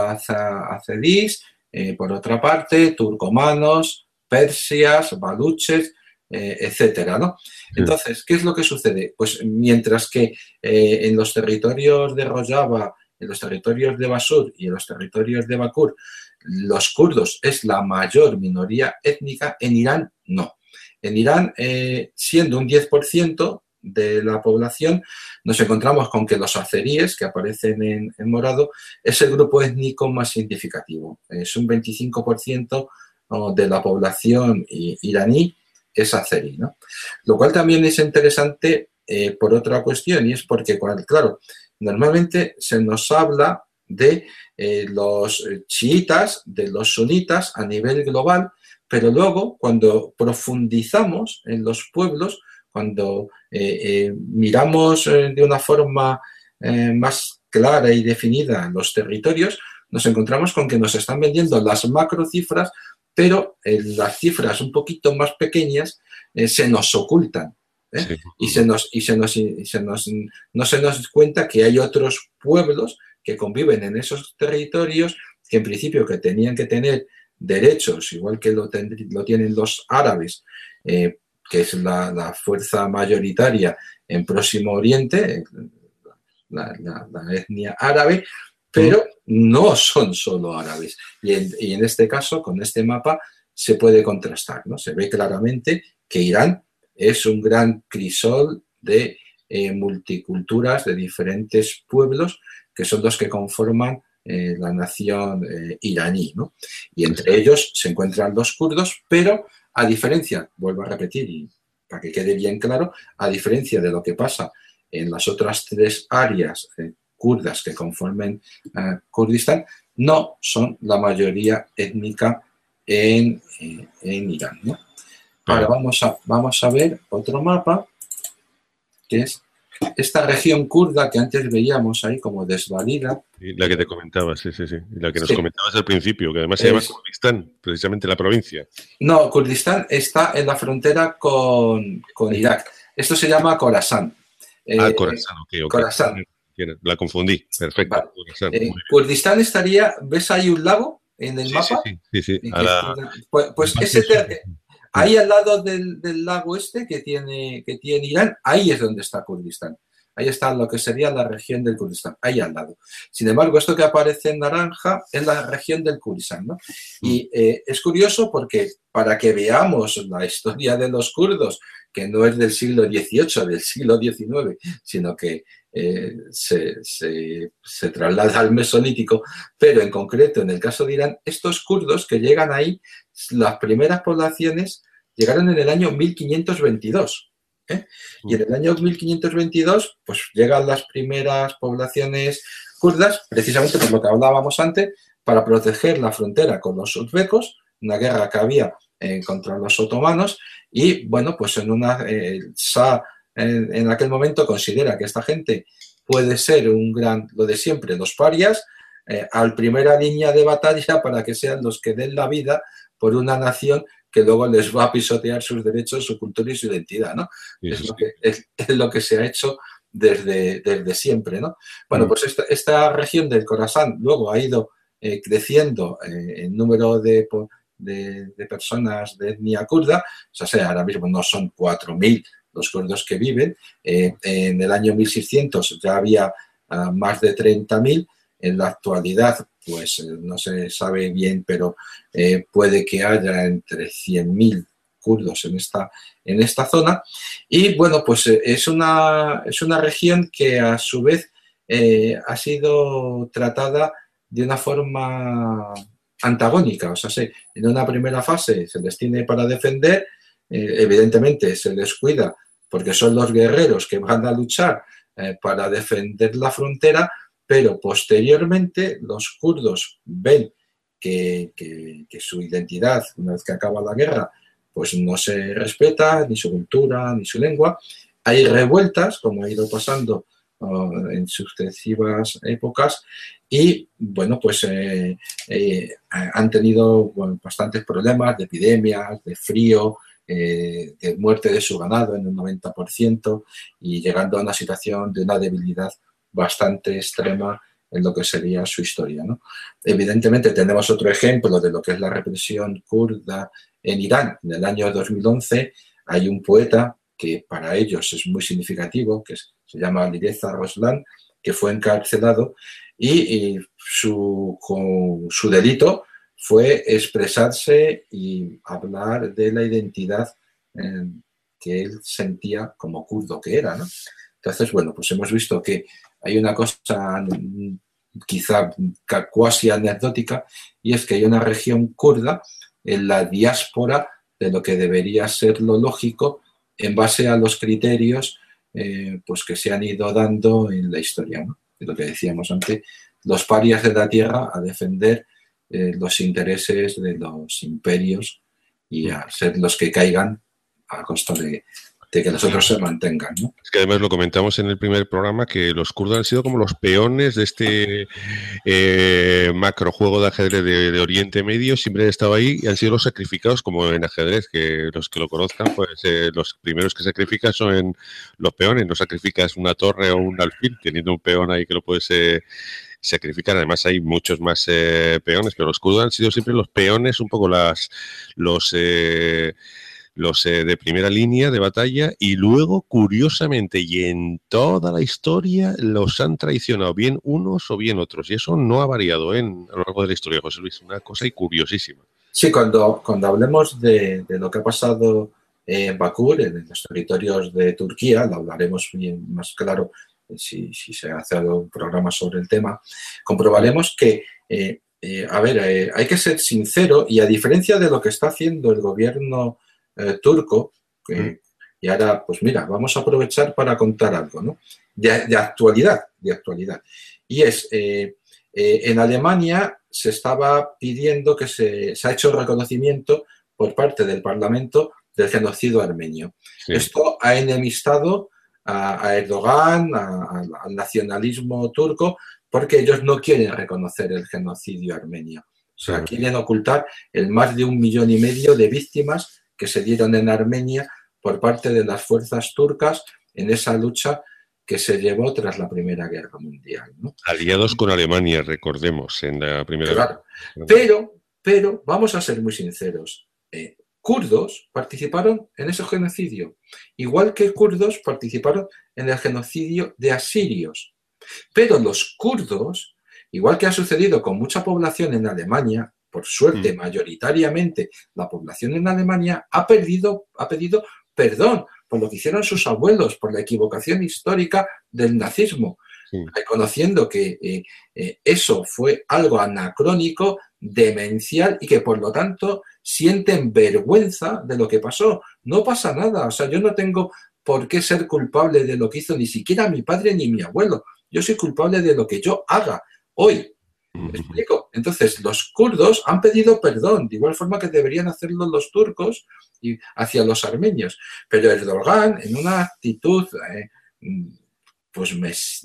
azedíes, eh, por otra parte, turcomanos, persias, baluches, eh, etcétera, ¿no? Entonces, ¿qué es lo que sucede? Pues mientras que eh, en los territorios de Rojava, en los territorios de Basur y en los territorios de Bakur, los kurdos es la mayor minoría étnica, en Irán no. En Irán, eh, siendo un diez por ciento de la población, nos encontramos con que los azeríes, que aparecen en, en morado, es el grupo étnico más significativo. Es un veinticinco por ciento de la población iraní es azerí, ¿no? Lo cual también es interesante eh, por otra cuestión, y es porque, claro, normalmente se nos habla de eh, los chiitas, de los sunitas a nivel global, pero luego cuando profundizamos en los pueblos, cuando eh, eh, miramos eh, de una forma eh, más clara y definida los territorios, nos encontramos con que nos están vendiendo las macrocifras, pero eh, las cifras un poquito más pequeñas eh, se nos ocultan. ¿eh? Sí. Y, se nos, y, se nos, y se nos, no se nos cuenta que hay otros pueblos que conviven en esos territorios que en principio que tenían que tener derechos, igual que lo, ten, lo tienen los árabes, eh, que es la, la fuerza mayoritaria en Próximo Oriente, la, la, la etnia árabe, pero no son solo árabes. Y en, y en este caso, con este mapa, se puede contrastar, ¿no? Se ve claramente que Irán es un gran crisol de eh, multiculturas, de diferentes pueblos, que son los que conforman eh, la nación eh, iraní, ¿no? Y entre ellos se encuentran los kurdos, pero a diferencia, vuelvo a repetir, y para que quede bien claro, a diferencia de lo que pasa en las otras tres áreas eh, kurdas que conformen eh, Kurdistán, no son la mayoría étnica en, eh, en Irán, ¿no? Ahora vamos a, vamos a ver otro mapa, que es esta región kurda que antes veíamos ahí como desvalida. Y la que te comentaba, sí, sí, sí. Y la que nos sí. comentabas al principio, que además se es, llama Kurdistán, precisamente la provincia. No, Kurdistán está en la frontera con, con Irak. Esto se llama Khorasan. Ah, eh, Khorasan, ok, ok. Khorasan. La confundí, perfecto. Vale. Khorasan, Eh, Kurdistán estaría, ¿ves ahí un lago en el sí, mapa? Sí, sí, sí. sí. Que, la... Pues, pues ese ter... ahí al lado del, del lago este que tiene, que tiene Irán, ahí es donde está Kurdistán. Ahí está lo que sería la región del Kurdistán, ahí al lado. Sin embargo, esto que aparece en naranja es la región del Kurdistán, ¿no? Y eh, es curioso porque para que veamos la historia de los kurdos, que no es del siglo dieciocho, del siglo diecinueve, sino que eh, se, se, se traslada al Mesolítico, pero en concreto, en el caso de Irán, estos kurdos que llegan ahí, las primeras poblaciones llegaron en el año mil quinientos veintidós. ¿Eh? Y en el año mil quinientos veintidós pues llegan las primeras poblaciones kurdas, precisamente por lo que hablábamos antes, para proteger la frontera con los uzbecos, una guerra que había eh, contra los otomanos, y bueno, pues en una eh, Shah en, en aquel momento considera que esta gente puede ser un gran, lo de siempre, los parias, eh, al primera línea de batalla para que sean los que den la vida por una nación que luego les va a pisotear sus derechos, su cultura y su identidad, ¿no? Sí, es, sí. Lo que, es, es lo que se ha hecho desde, desde siempre, ¿no? Bueno, mm. pues esta, esta región del Khorasan luego ha ido eh, creciendo eh, en número de, de, de personas de etnia kurda, o sea, ahora mismo no son cuatro mil los kurdos que viven, eh, en el año mil seiscientos ya había uh, más de treinta mil, en la actualidad pues eh, no se sabe bien, pero eh, puede que haya entre cien mil kurdos en esta, en esta zona. Y bueno, pues eh, es, una, es una región que a su vez eh, ha sido tratada de una forma antagónica. O sea, sí, en una primera fase se les tiene para defender, eh, evidentemente se les cuida porque son los guerreros que van a luchar eh, para defender la frontera, pero posteriormente los kurdos ven que, que, que su identidad, una vez que acaba la guerra, pues no se respeta, ni su cultura, ni su lengua. Hay revueltas, como ha ido pasando uh, en sucesivas épocas, y bueno, pues eh, eh, han tenido bueno, bastantes problemas de epidemias, de frío, eh, de muerte de su ganado en un noventa por ciento, y llegando a una situación de una debilidad bastante extrema en lo que sería su historia, ¿no? Evidentemente tenemos otro ejemplo de lo que es la represión kurda en Irán. En el año dos mil once hay un poeta que para ellos es muy significativo, que es, se llama Alireza Ruslan, que fue encarcelado y, y su, con, su delito fue expresarse y hablar de la identidad eh, que él sentía como kurdo que era, ¿no? Entonces, bueno, pues hemos visto que hay una cosa quizá cuasi anecdótica, y es que hay una región kurda en la diáspora de lo que debería ser lo lógico en base a los criterios eh, pues que se han ido dando en la historia, ¿no? De lo que decíamos antes, los parias de la tierra a defender eh, los intereses de los imperios y a ser los que caigan a costa de... de que los otros se mantengan, ¿no? Es que además lo comentamos en el primer programa que los kurdos han sido como los peones de este eh, macrojuego de ajedrez de, de Oriente Medio, siempre han estado ahí y han sido los sacrificados, como en ajedrez, que los que lo conozcan, pues eh, los primeros que sacrificas son los peones, no sacrificas una torre o un alfil, teniendo un peón ahí que lo puedes eh, sacrificar. Además hay muchos más eh, peones, pero los kurdos han sido siempre los peones, un poco las los... Eh, los eh, de primera línea de batalla, y luego, curiosamente, y en toda la historia, los han traicionado bien unos o bien otros. Y eso no ha variado, ¿eh? En, a lo largo de la historia, José Luis. Una cosa y curiosísima. Sí, cuando, cuando hablemos de, de lo que ha pasado en Bakur, en los territorios de Turquía, lo hablaremos bien más claro si, si se hace un programa sobre el tema, comprobaremos que, eh, eh, a ver, eh, hay que ser sincero, y a diferencia de lo que está haciendo el gobierno eh, turco, eh, mm. y ahora, pues mira, vamos a aprovechar para contar algo, ¿no? De, de actualidad, de actualidad. Y es, eh, eh, en Alemania se estaba pidiendo que se, se ha hecho reconocimiento por parte del Parlamento del genocidio armenio. Sí. Esto ha enemistado a, a Erdogan, a, a, al nacionalismo turco, porque ellos no quieren reconocer el genocidio armenio. O sea, sí. quieren ocultar el más de un millón y medio de víctimas que se dieron en Armenia por parte de las fuerzas turcas en esa lucha que se llevó tras la Primera Guerra Mundial, ¿no? Aliados con Alemania, recordemos, en la Primera Guerra. Claro. Pero, pero, vamos a ser muy sinceros, eh, kurdos participaron en ese genocidio, igual que kurdos participaron en el genocidio de asirios. Pero los kurdos, igual que ha sucedido con mucha población en Alemania, por suerte, mm. mayoritariamente la población en Alemania ha, perdido, ha pedido perdón por lo que hicieron sus abuelos, por la equivocación histórica del nazismo, sí. reconociendo que eh, eh, eso fue algo anacrónico, demencial, y que por lo tanto sienten vergüenza de lo que pasó. No pasa nada, o sea, yo no tengo por qué ser culpable de lo que hizo ni siquiera mi padre ni mi abuelo. Yo soy culpable de lo que yo haga hoy. ¿Me explico? Entonces, los kurdos han pedido perdón, de igual forma que deberían hacerlo los turcos y hacia los armenios. Pero Erdogan, en una actitud eh, pues mes,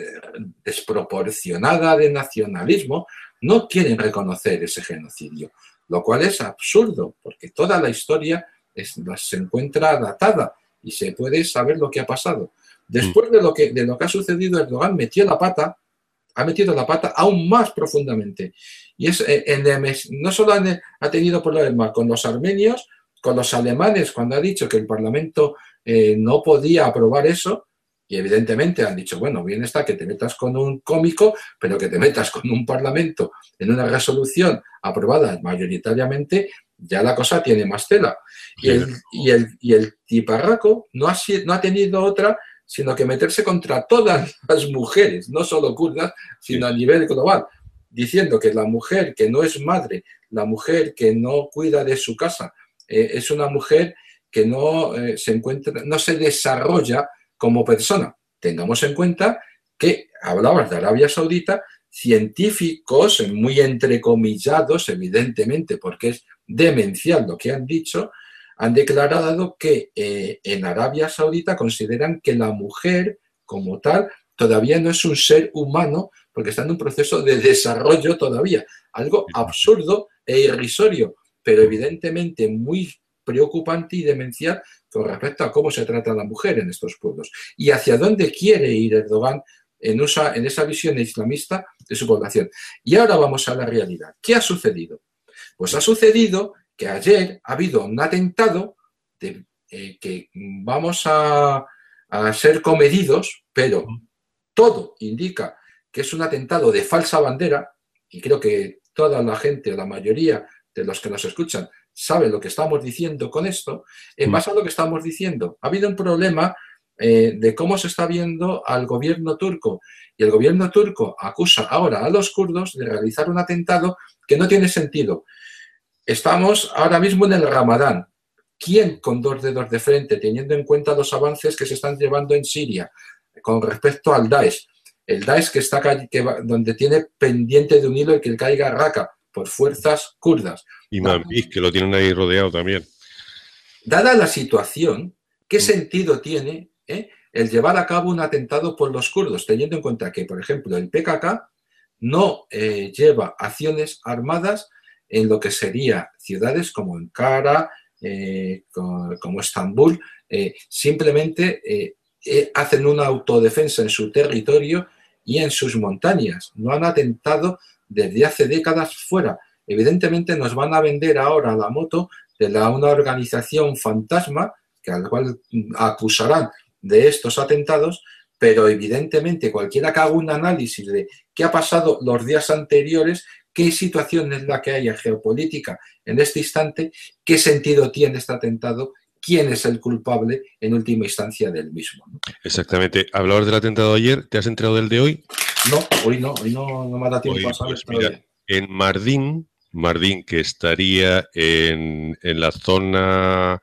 desproporcionada de nacionalismo, no quieren reconocer ese genocidio, lo cual es absurdo, porque toda la historia es, se encuentra datada y se puede saber lo que ha pasado. Después de lo que, de lo que ha sucedido, Erdogan metió la pata, ha metido la pata aún más profundamente. Y es, en, en, no solo han, ha tenido problemas con los armenios, con los alemanes, cuando ha dicho que el Parlamento eh, no podía aprobar eso, y evidentemente han dicho, bueno, bien está que te metas con un cómico, pero que te metas con un Parlamento en una resolución aprobada mayoritariamente, ya la cosa tiene más tela. Y el, y el, y el tiparraco no ha, no ha tenido otra sino que meterse contra todas las mujeres, no solo kurdas, sino a nivel global, diciendo que la mujer que no es madre, la mujer que no cuida de su casa, eh, es una mujer que no, eh, se encuentra, no se desarrolla como persona. Tengamos en cuenta que hablabas de Arabia Saudita, científicos muy entrecomillados, evidentemente, porque es demencial lo que han dicho, han declarado que eh, en Arabia Saudita consideran que la mujer, como tal, todavía no es un ser humano porque está en un proceso de desarrollo todavía. Algo absurdo e irrisorio, pero evidentemente muy preocupante y demencial con respecto a cómo se trata a la mujer en estos pueblos y hacia dónde quiere ir Erdogan en, usa, en esa visión islamista de su población. Y ahora vamos a la realidad. ¿Qué ha sucedido? Pues ha sucedido que ayer ha habido un atentado de, eh, que vamos a, a ser comedidos, pero todo indica que es un atentado de falsa bandera, y creo que toda la gente, o la mayoría de los que nos escuchan, sabe lo que estamos diciendo con esto. En base a lo que estamos diciendo, ha habido un problema eh, de cómo se está viendo al gobierno turco, y el gobierno turco acusa ahora a los kurdos de realizar un atentado que no tiene sentido. Estamos ahora mismo en el Ramadán. ¿Quién con dos dedos de frente, teniendo en cuenta los avances que se están llevando en Siria con respecto al Daesh? El Daesh que está que va, donde tiene pendiente de un hilo el que caiga a Raqqa por fuerzas kurdas. Y Manbij, que lo tienen ahí rodeado también. Dada la situación, ¿qué sentido tiene eh, el llevar a cabo un atentado por los kurdos, teniendo en cuenta que, por ejemplo, el P K K no eh, lleva acciones armadas en lo que sería ciudades como Ankara, eh, como, como Estambul, eh, simplemente eh, eh, hacen una autodefensa en su territorio y en sus montañas. No han atentado desde hace décadas fuera. Evidentemente nos van a vender ahora la moto de la, una organización fantasma, que a la cual acusarán de estos atentados, pero evidentemente cualquiera que haga un análisis de qué ha pasado los días anteriores, qué situación es la que hay en geopolítica en este instante, qué sentido tiene este atentado, quién es el culpable en última instancia del mismo, ¿no? Exactamente. Hablabas del atentado de ayer, ¿te has enterado del de hoy? No, hoy no, hoy no, no me ha dado tiempo Hoy, a saber pues mira, todavía. en Mardin, Mardin, que estaría en, en la zona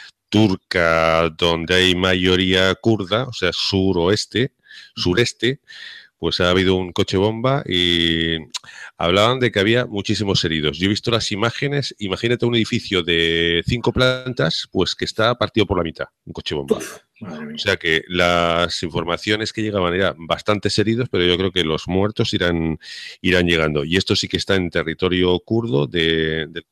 turca donde hay mayoría kurda, o sea, suroeste, sureste, pues ha habido un coche bomba y hablaban de que había muchísimos heridos. Yo he visto las imágenes, imagínate un edificio de cinco plantas, pues que está partido por la mitad, un coche bomba. Uf, madre mía. O sea que las informaciones que llegaban eran bastantes heridos, pero yo creo que los muertos irán, irán llegando. Y esto sí que está en territorio kurdo de, de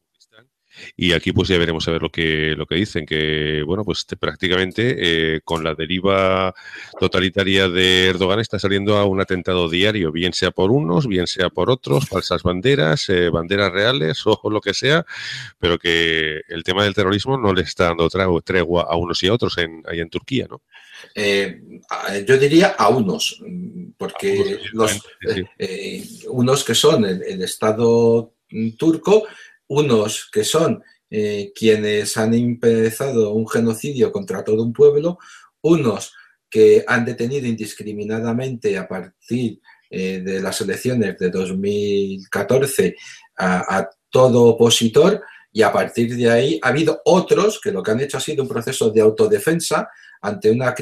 y aquí pues ya veremos a ver lo que lo que dicen, que bueno, pues te, prácticamente eh, con la deriva totalitaria de Erdogan está saliendo a un atentado diario, bien sea por unos, bien sea por otros, falsas banderas, eh, banderas reales o, o lo que sea, pero que el tema del terrorismo no le está dando tregua a unos y a otros en, ahí en Turquía, ¿no? Eh, yo diría a unos, porque a unos, los sí, sí. eh, eh, unos que son el, el Estado turco, unos que son eh, quienes han empezado un genocidio contra todo un pueblo, unos que han detenido indiscriminadamente a partir eh, de las elecciones de dos mil catorce a, a todo opositor, y a partir de ahí ha habido otros que lo que han hecho ha sido un proceso de autodefensa ante una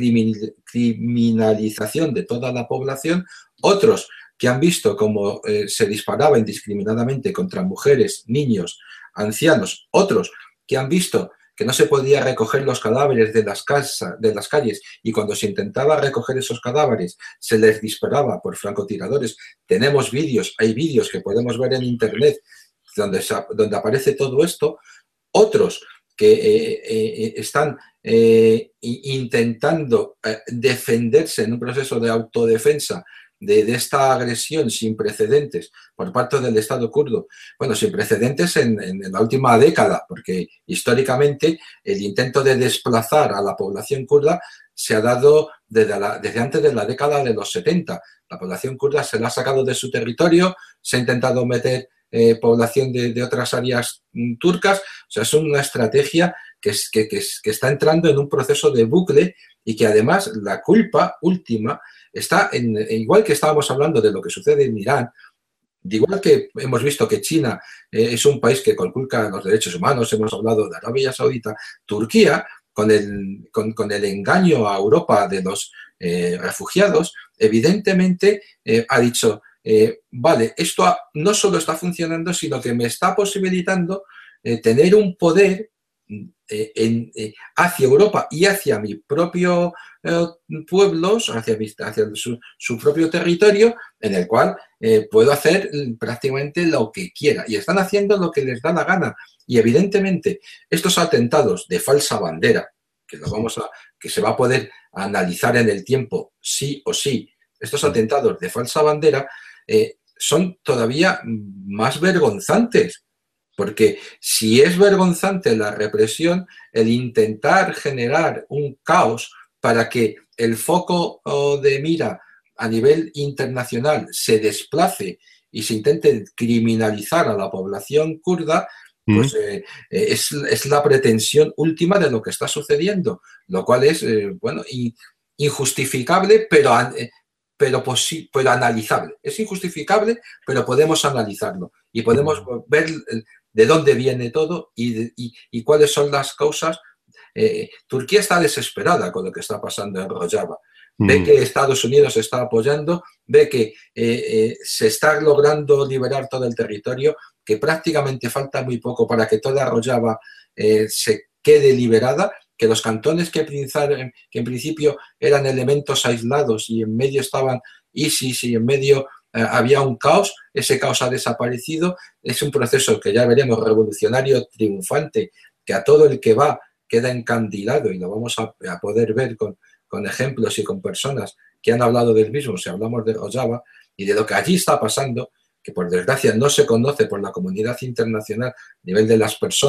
criminalización de toda la población, otros que han visto cómo eh, se disparaba indiscriminadamente contra mujeres, niños, ancianos, otros que han visto que no se podía recoger los cadáveres de las, casas, de las calles, y cuando se intentaba recoger esos cadáveres se les disparaba por francotiradores. Tenemos vídeos, hay vídeos que podemos ver en internet donde, donde aparece todo esto. Otros que eh, eh, están eh, intentando eh, defenderse en un proceso de autodefensa de, de esta agresión sin precedentes por parte del Estado kurdo. Bueno, sin precedentes en, en, en la última década, porque históricamente el intento de desplazar a la población kurda se ha dado desde, la, desde antes de la década de los setenta. La población kurda se la ha sacado de su territorio, se ha intentado meter Eh, población de, de otras áreas mm, turcas. O sea, es una estrategia que, es, que, que, es, que está entrando en un proceso de bucle, y que además la culpa última está en, igual que estábamos hablando de lo que sucede en Irán, de igual que hemos visto que China eh, es un país que conculca los derechos humanos, hemos hablado de Arabia Saudita, Turquía, con el, con, con el engaño a Europa de los eh, refugiados, evidentemente eh, ha dicho: Eh, vale, esto no solo está funcionando, sino que me está posibilitando eh, tener un poder eh, en, eh, hacia Europa y hacia mi propio eh, pueblo, hacia, mi, hacia su, su propio territorio, en el cual eh, puedo hacer prácticamente lo que quiera. Y están haciendo lo que les da la gana. Y evidentemente estos atentados de falsa bandera, que, lo vamos a, que se va a poder analizar en el tiempo sí o sí, estos atentados de falsa bandera Eh, son todavía más vergonzantes, porque si es vergonzante la represión, el intentar generar un caos para que el foco oh, de mira a nivel internacional se desplace y se intente criminalizar a la población kurda, pues eh, es, es la pretensión última de lo que está sucediendo, lo cual es, eh, bueno, injustificable, pero... Eh, Pero, pero analizable. Es injustificable, pero podemos analizarlo y podemos ver de dónde viene todo y, de, y, y cuáles son las causas. Eh, Turquía está desesperada con lo que está pasando en Rojava. Ve que Estados Unidos está apoyando, ve que eh, eh, se está logrando liberar todo el territorio, que prácticamente falta muy poco para que toda Rojava eh, se quede liberada, que los cantones que, que en principio eran elementos aislados y en medio estaban ISIS y en medio eh, había un caos, ese caos ha desaparecido. Es un proceso que ya veremos revolucionario, triunfante, que a todo el que va queda encandilado, y lo vamos a, a poder ver con, con ejemplos y con personas que han hablado del mismo. Si hablamos de Rojava y de lo que allí está pasando, que por desgracia no se conoce por la comunidad internacional a nivel de las personas,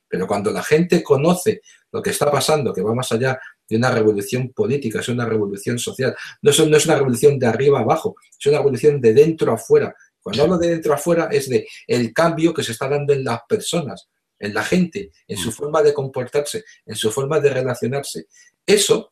Pero cuando la gente conoce lo que está pasando, que va más allá de una revolución política, es una revolución social, no es, no es una revolución de arriba a abajo, es una revolución de dentro a fuera. Cuando hablo de dentro a fuera es de el cambio que se está dando en las personas, en la gente, en su forma de comportarse, en su forma de relacionarse. Eso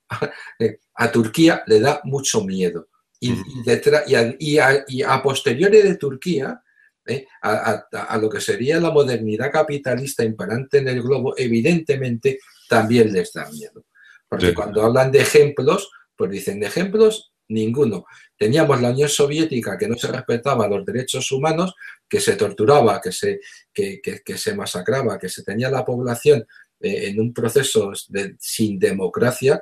a Turquía le da mucho miedo. Y, y, detrás, y, a, y, a, y a posteriori de Turquía, eh, a, a, a lo que sería la modernidad capitalista imperante en el globo, evidentemente también les da miedo. Porque sí. Cuando hablan de ejemplos, pues dicen de ejemplos, ninguno. Teníamos la Unión Soviética, que no se respetaba los derechos humanos, que se torturaba, que se, que, que, que se masacraba, que se tenía la población eh, en un proceso de, sin democracia.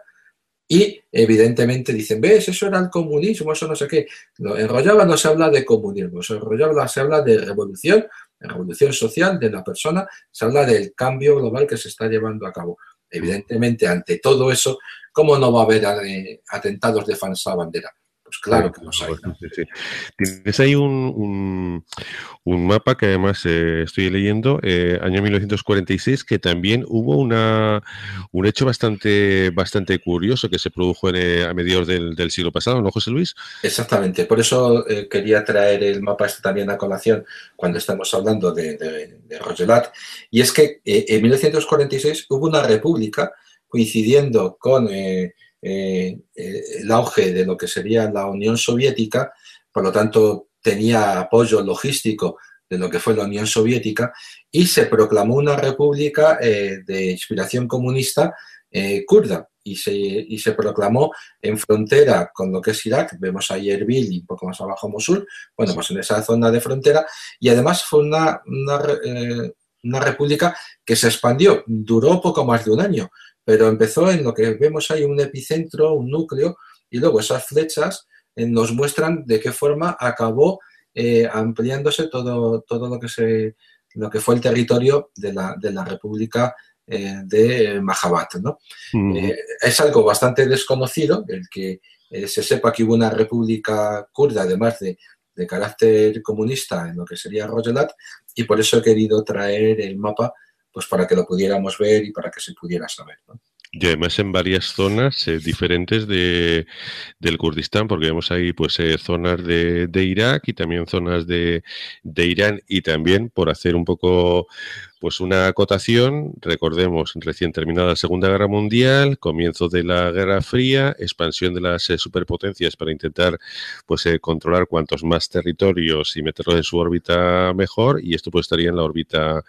Y evidentemente dicen, ves, eso era el comunismo, eso no sé qué. No, en Rojava no se habla de comunismo, en Rojava se habla de revolución, de revolución social de la persona, se habla del cambio global que se está llevando a cabo. Evidentemente, ante todo eso, ¿cómo no va a haber eh, atentados de falsa bandera? Pues claro que los hay, ¿no? Sí, sí. Tienes ahí un, un, un mapa que además eh, estoy leyendo, eh, año mil novecientos cuarenta y seis, que también hubo una, un hecho bastante, bastante curioso que se produjo en, eh, a mediados del, del siglo pasado, ¿no, José Luis? Exactamente, por eso eh, quería traer el mapa este también a colación cuando estamos hablando de, de, de Rojhelat, y es que eh, en mil novecientos cuarenta y seis hubo una república coincidiendo con eh, eh, el auge de lo que sería la Unión Soviética, por lo tanto tenía apoyo logístico de lo que fue la Unión Soviética, y se proclamó una república eh, de inspiración comunista eh, kurda, y se, y se proclamó en frontera con lo que es Irak, vemos ahí Erbil y un poco más abajo Mosul, bueno, pues en esa zona de frontera, y además fue una, una, eh, una república que se expandió, duró poco más de un año, pero empezó en lo que vemos ahí un epicentro, un núcleo, y luego esas flechas eh, nos muestran de qué forma acabó eh, ampliándose todo, todo lo que se lo que fue el territorio de la, de la República eh, de Mahabat, ¿no? Uh-huh. eh, es algo bastante desconocido, el que eh, se sepa que hubo una república kurda, además de, de carácter comunista, en lo que sería Rojhelat, y por eso he querido traer el mapa pues para que lo pudiéramos ver y para que se pudiera saber, ¿no? Y además en varias zonas eh, diferentes de, del Kurdistán, porque vemos ahí pues eh, zonas de, de Irak y también zonas de, de Irán, y también, por hacer un poco pues una acotación, recordemos, recién terminada la Segunda Guerra Mundial, comienzo de la Guerra Fría, expansión de las eh, superpotencias para intentar pues eh, controlar cuantos más territorios y meterlos en su órbita mejor, y esto pues estaría en la órbita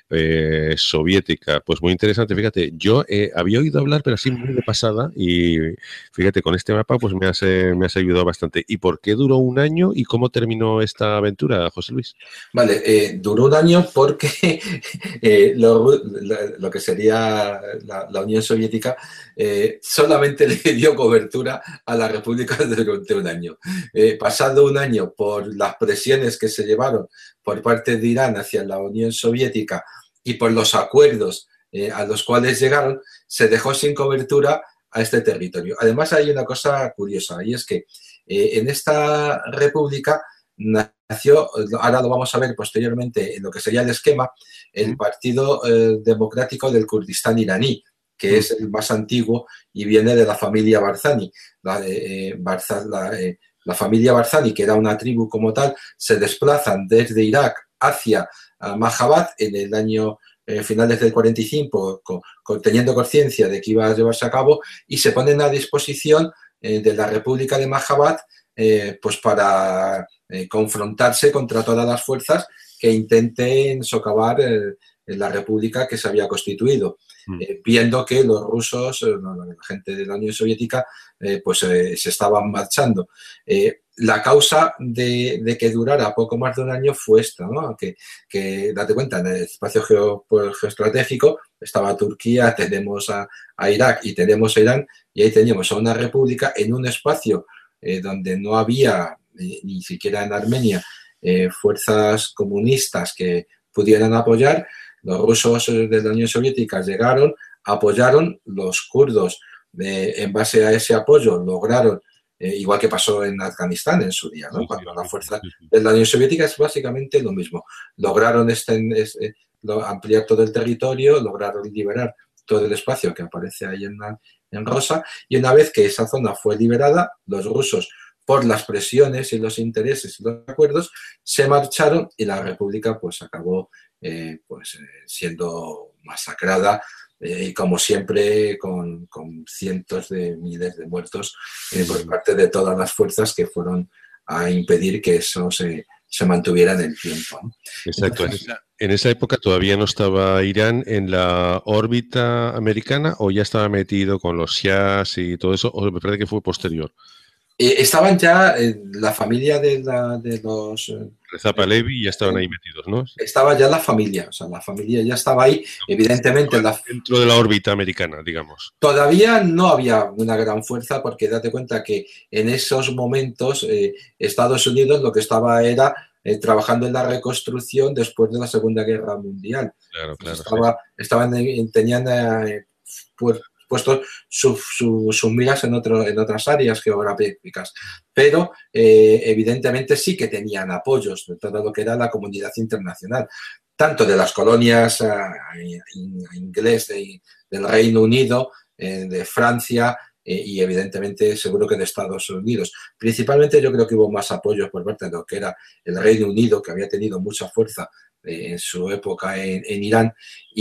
eh, soviética. Pues muy interesante, fíjate, yo eh, había oído hablar, pero así muy de pasada, y fíjate, con este mapa pues me has, eh, me has ayudado bastante. ¿Y por qué duró un año y cómo terminó esta aventura, José Luis? Vale, eh, duró un año porque eh, lo, lo, lo que sería la, la Unión Soviética eh, solamente le dio cobertura a la República durante un año. Eh, pasado un año, por las presiones que se llevaron por parte de Irán hacia la Unión Soviética y por los acuerdos eh, a los cuales llegaron, se dejó sin cobertura a este territorio. Además, hay una cosa curiosa, y es que eh, en esta república nació, ahora lo vamos a ver posteriormente en lo que sería el esquema, el Partido eh, Democrático del Kurdistán iraní, que es el más antiguo y viene de la familia Barzani. La, eh, Barza, la, eh, la familia Barzani, que era una tribu como tal, se desplazan desde Irak hacia uh, Mahabat en el año eh, finales del cuarenta y cinco, con, con, teniendo conciencia de que iba a llevarse a cabo, y se ponen a disposición eh, de la República de Mahabat eh, pues para eh, confrontarse contra todas las fuerzas que intenten socavar eh, la república que se había constituido, mm. eh, viendo que los rusos, eh, la gente de la Unión Soviética, eh, pues eh, se estaban marchando. Eh, la causa de, de que durara poco más de un año fue esta, ¿no? Que, que date cuenta, en el espacio geo, pues, geoestratégico estaba Turquía, tenemos a, a Irak y tenemos a Irán, y ahí teníamos a una república en un espacio eh, donde no había eh, ni siquiera en Armenia eh, fuerzas comunistas que pudieran apoyar. Los rusos de la Unión Soviética llegaron, apoyaron, los kurdos eh, en base a ese apoyo lograron, eh, igual que pasó en Afganistán en su día, ¿no? Cuando la fuerza de la Unión Soviética es básicamente lo mismo. Lograron este, este, lo, ampliar todo el territorio, lograr liberar todo el espacio que aparece ahí en, la, en rosa, y una vez que esa zona fue liberada, los rusos, por las presiones y los intereses y los acuerdos, se marcharon y la república pues acabó eh, pues, eh, siendo masacrada eh, y como siempre con, con cientos de miles de muertos eh, por parte de todas las fuerzas que fueron a impedir que eso se, se mantuviera en el tiempo, ¿no? Exacto. Entonces, en, esa, en esa época todavía no estaba Irán en la órbita americana, o ya estaba metido con los Shias y todo eso, o me parece que fue posterior. Eh, estaban ya en la familia de, la, de los... Eh, Reza Pahlavi ya estaban ahí metidos, ¿no? Estaba ya la familia, o sea, la familia ya estaba ahí, evidentemente... Estaba la, dentro de la órbita americana, digamos. Todavía no había una gran fuerza porque date cuenta que en esos momentos eh, Estados Unidos lo que estaba era eh, trabajando en la reconstrucción después de la Segunda Guerra Mundial. Claro, claro. Estaba, sí. Estaban, tenían eh, pues, puesto sus su, su miras en, otro, en otras áreas geográficas, pero eh, evidentemente sí que tenían apoyos de todo lo que era la comunidad internacional, tanto de las colonias eh, inglés de, del Reino Unido, eh, de Francia eh, y evidentemente seguro que de Estados Unidos. Principalmente yo creo que hubo más apoyos por parte de lo que era el Reino Unido, que había tenido mucha fuerza en su época en, en Irán,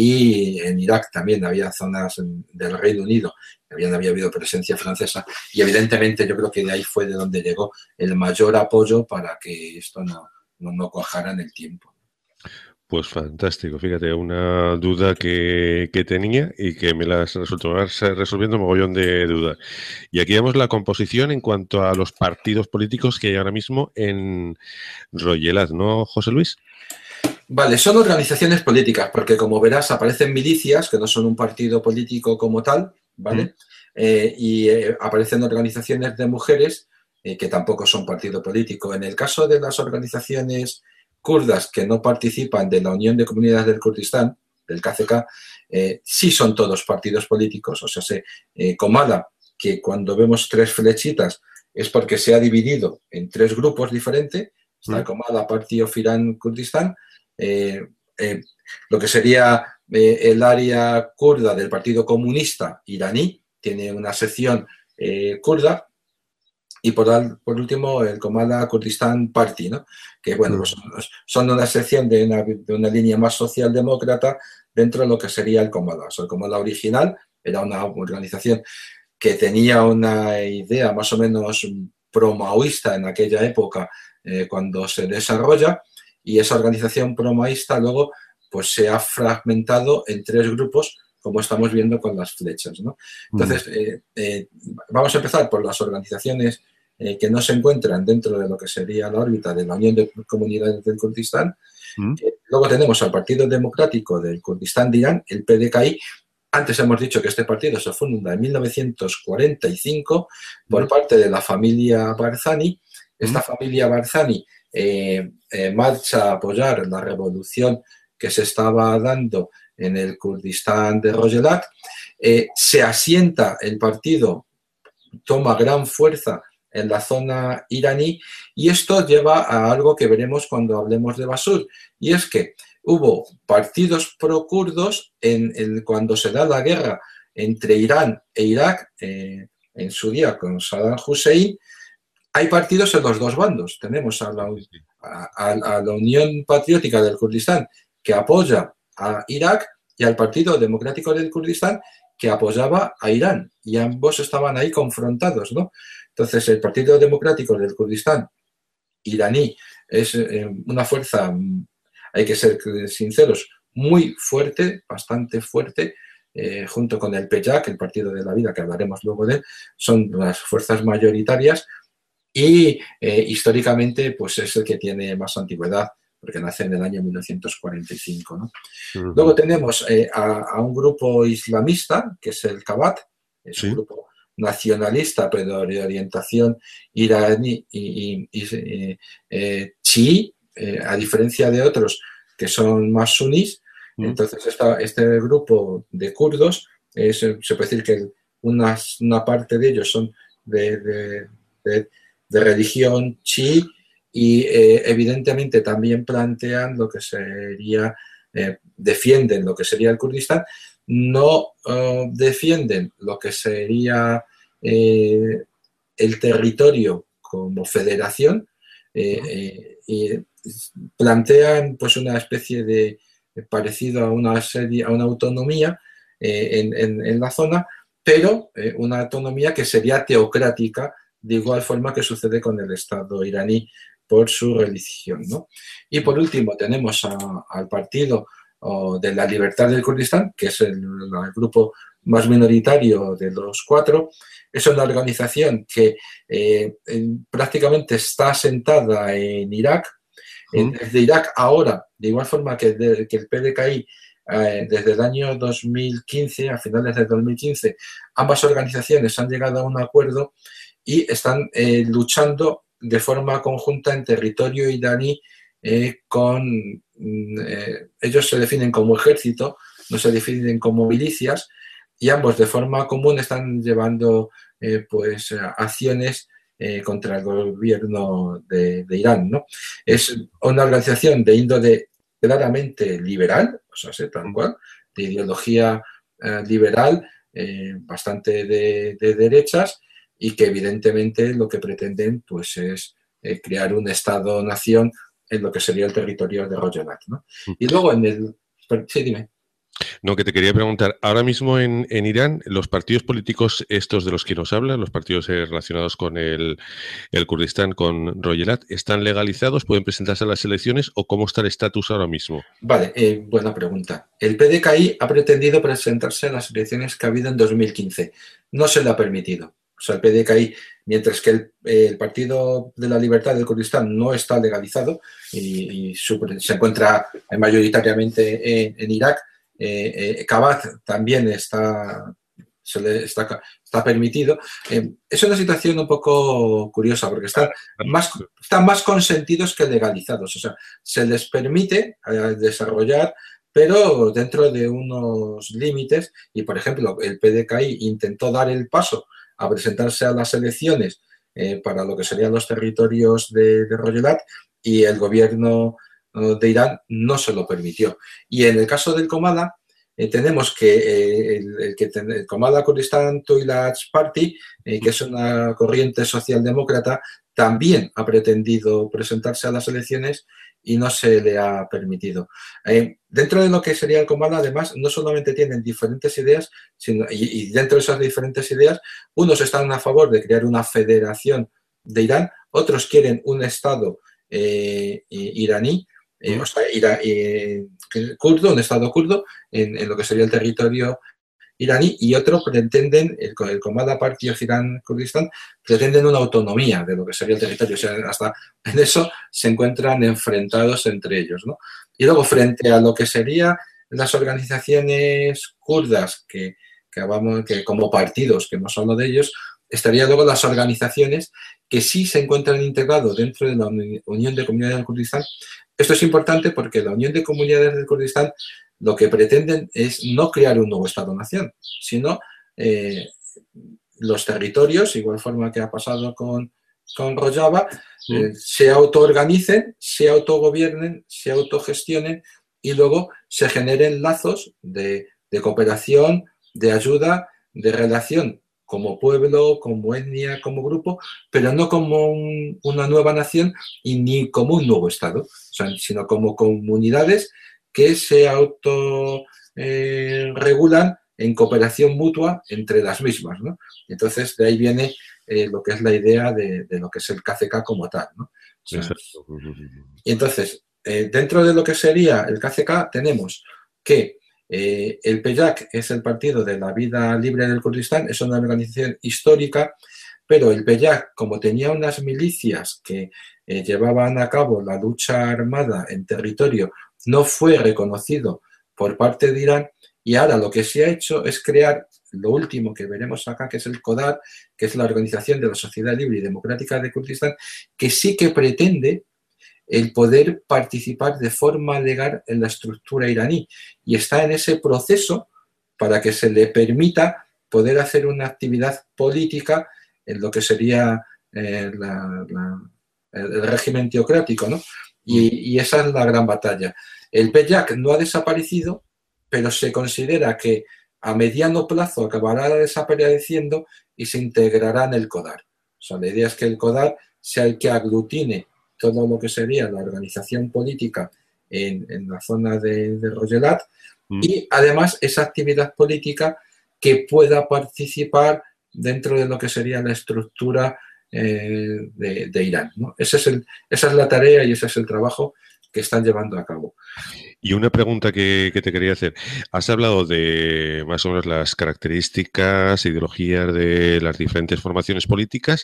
y en Irak también había zonas del Reino Unido, había, había habido presencia francesa, y evidentemente yo creo que de ahí fue de donde llegó el mayor apoyo para que esto no, no, no cuajara en el tiempo. Pues fantástico, fíjate, una duda que, que tenía y que me las resultó resolviendo un mogollón de dudas. Y aquí vemos la composición en cuanto a los partidos políticos que hay ahora mismo en Royelat, ¿no, José Luis? Vale, son organizaciones políticas, porque como verás aparecen milicias, que no son un partido político como tal, ¿vale? Mm. Eh, y eh, aparecen organizaciones de mujeres eh, que tampoco son partido político. En el caso de las organizaciones kurdas que no participan de la Unión de Comunidades del Kurdistán, del K C K, eh, sí son todos partidos políticos. O sea, se, eh, Komala, que cuando vemos tres flechitas es porque se ha dividido en tres grupos diferentes, está mm. Komala, Parti of Iran, Kurdistán. Eh, eh, lo que sería eh, el área kurda del Partido Comunista iraní, tiene una sección eh, kurda, y por, al, por último el Komala Kurdistan Party, ¿no? Que bueno, pues son una sección de una, de una línea más socialdemócrata dentro de lo que sería el Komala. O sea, el Komala original era una organización que tenía una idea más o menos pro-maoísta en aquella época eh, cuando se desarrolla. Y esa organización pro-maoísta luego pues, se ha fragmentado en tres grupos, como estamos viendo con las flechas, ¿no? Entonces, eh, eh, vamos a empezar por las organizaciones eh, que no se encuentran dentro de lo que sería la órbita de la Unión de Comunidades del Kurdistán. Mm. Eh, luego tenemos al Partido Democrático del Kurdistán de Irán, el P D K I. Antes hemos dicho que este partido se funda en mil novecientos cuarenta y cinco por mm. parte de la familia Barzani. Esta mm. familia Barzani Eh, eh, marcha a apoyar la revolución que se estaba dando en el Kurdistán de Royelat, eh, se asienta el partido, toma gran fuerza en la zona iraní, y esto lleva a algo que veremos cuando hablemos de Basur, y es que hubo partidos pro-kurdos en, en, cuando se da la guerra entre Irán e Irak, eh, en su día con Saddam Hussein. Hay partidos en los dos bandos. Tenemos a la, a, a la Unión Patriótica del Kurdistán, que apoya a Irak, y al Partido Democrático del Kurdistán, que apoyaba a Irán. Y ambos estaban ahí confrontados, ¿no? Entonces, el Partido Democrático del Kurdistán iraní es eh, una fuerza, hay que ser sinceros, muy fuerte, bastante fuerte, eh, junto con el P Y A K, el Partido de la Vida, que hablaremos luego de él, son las fuerzas mayoritarias. Y eh, históricamente pues es el que tiene más antigüedad, porque nace en el año mil novecientos cuarenta y cinco, ¿no? Uh-huh. Luego tenemos eh, a, a un grupo islamista, que es el Kabat, es ¿Sí? un grupo nacionalista, pero de orientación iraní y, y, y eh, chií, eh, a diferencia de otros que son más sunís. Uh-huh. Entonces esta, este grupo de kurdos, es, se puede decir que una, una parte de ellos son de, de, de de religión chií, y eh, evidentemente también plantean lo que sería eh, defienden lo que sería el Kurdistán, no uh, defienden lo que sería eh, el territorio como federación, eh, eh, y plantean pues una especie de parecido a una serie, a una autonomía eh, en, en, en la zona, pero eh, una autonomía que sería teocrática, de igual forma que sucede con el Estado iraní por su religión, ¿no? Y por último tenemos a, al Partido oh, de la Libertad del Kurdistán, que es el, el grupo más minoritario de los cuatro. Es una organización que eh, en, prácticamente está asentada en Irak. Uh-huh. Desde Irak ahora, de igual forma que, de, que el P D K I, eh, desde el año dos mil quince, a finales de dos mil quince, ambas organizaciones han llegado a un acuerdo y están eh, luchando de forma conjunta en territorio iraní eh, con... Eh, ellos se definen como ejército, no se definen como milicias, y ambos de forma común están llevando eh, pues acciones eh, contra el gobierno de, de Irán, ¿no? Es una organización de índole claramente liberal, o sea, sé, tal cual, de ideología eh, liberal, eh, bastante de, de derechas, y que evidentemente lo que pretenden pues es eh, crear un Estado-nación en lo que sería el territorio de Rojhelat, ¿no? Y luego en el... Sí, dime. No, que te quería preguntar, ahora mismo en, en Irán, los partidos políticos estos de los que nos hablan, los partidos eh, relacionados con el, el Kurdistán, con Rojhelat, ¿están legalizados? ¿Pueden presentarse a las elecciones? ¿O cómo está el estatus ahora mismo? Vale, eh, buena pregunta. El P D K I ha pretendido presentarse a las elecciones que ha habido en dos mil quince. No se le ha permitido. O sea, el P D K I, mientras que el, eh, el Partido de la Libertad del Kurdistán no está legalizado y, y su, se encuentra mayoritariamente en, en Irak, eh, eh, Kabat también está, se le está, está permitido. Eh, es una situación un poco curiosa porque están más, están más consentidos que legalizados. O sea, se les permite eh, desarrollar, pero dentro de unos límites. Y, por ejemplo, el P D K I intentó dar el paso a presentarse a las elecciones eh, para lo que serían los territorios de, de Rojhelat, y el gobierno de Irán no se lo permitió. Y en el caso del Comala, eh, tenemos que eh, el, el, que ten, el Comala Kurdistan Toilets Party, eh, que es una corriente socialdemócrata, también ha pretendido presentarse a las elecciones y no se le ha permitido. Eh, dentro de lo que sería el Comala, además, no solamente tienen diferentes ideas, sino, y, y dentro de esas diferentes ideas, unos están a favor de crear una federación de Irán, otros quieren un Estado eh, iraní, eh, o sea, ira, eh, kurdo, un Estado kurdo, en, en lo que sería el territorio iraní, y otros pretenden, el, el Comala Party of Iran Kurdistan, pretenden una autonomía de lo que sería el territorio. O sea, hasta en eso se encuentran enfrentados entre ellos, ¿no? Y luego, frente a lo que serían las organizaciones kurdas, que, que, vamos, que como partidos, que no son lo de ellos, estaría luego las organizaciones que sí se encuentran integrados dentro de la Unión de Comunidades del Kurdistán. Esto es importante porque la Unión de Comunidades del Kurdistán lo que pretenden es no crear un nuevo Estado-nación, sino eh, los territorios, igual forma que ha pasado con, con Rojava, sí. eh, se autoorganicen, se autogobiernen, se autogestionen y luego se generen lazos de, de cooperación, de ayuda, de relación como pueblo, como etnia, como grupo, pero no como un, una nueva nación y ni como un nuevo Estado, o sea, sino como comunidades que se autorregulan eh, en cooperación mutua entre las mismas, ¿no? Entonces, de ahí viene eh, lo que es la idea de, de lo que es el K C K como tal, ¿no? O sea, y entonces, eh, dentro de lo que sería el K C K tenemos que Eh, el P Y A K es el Partido de la Vida Libre del Kurdistán, es una organización histórica, pero el P Y A K, como tenía unas milicias que eh, llevaban a cabo la lucha armada en territorio, no fue reconocido por parte de Irán, y ahora lo que se ha hecho es crear lo último que veremos acá, que es el Codar, que es la Organización de la Sociedad Libre y Democrática de Kurdistán, que sí que pretende el poder participar de forma legal en la estructura iraní, y está en ese proceso para que se le permita poder hacer una actividad política en lo que sería eh, la, la, el régimen teocrático, ¿no? Y, y esa es la gran batalla. El P E J A C no ha desaparecido, pero se considera que a mediano plazo acabará desapareciendo y se integrará en el CODAR. O sea, la idea es que el CODAR sea el que aglutine todo lo que sería la organización política en, en la zona de, de Royelat mm. y además esa actividad política que pueda participar dentro de lo que sería la estructura eh, de, de Irán, ¿no? Ese es el, esa es la tarea y ese es el trabajo que están llevando a cabo. Y una pregunta que, que te quería hacer. Has hablado de más o menos las características, ideologías de las diferentes formaciones políticas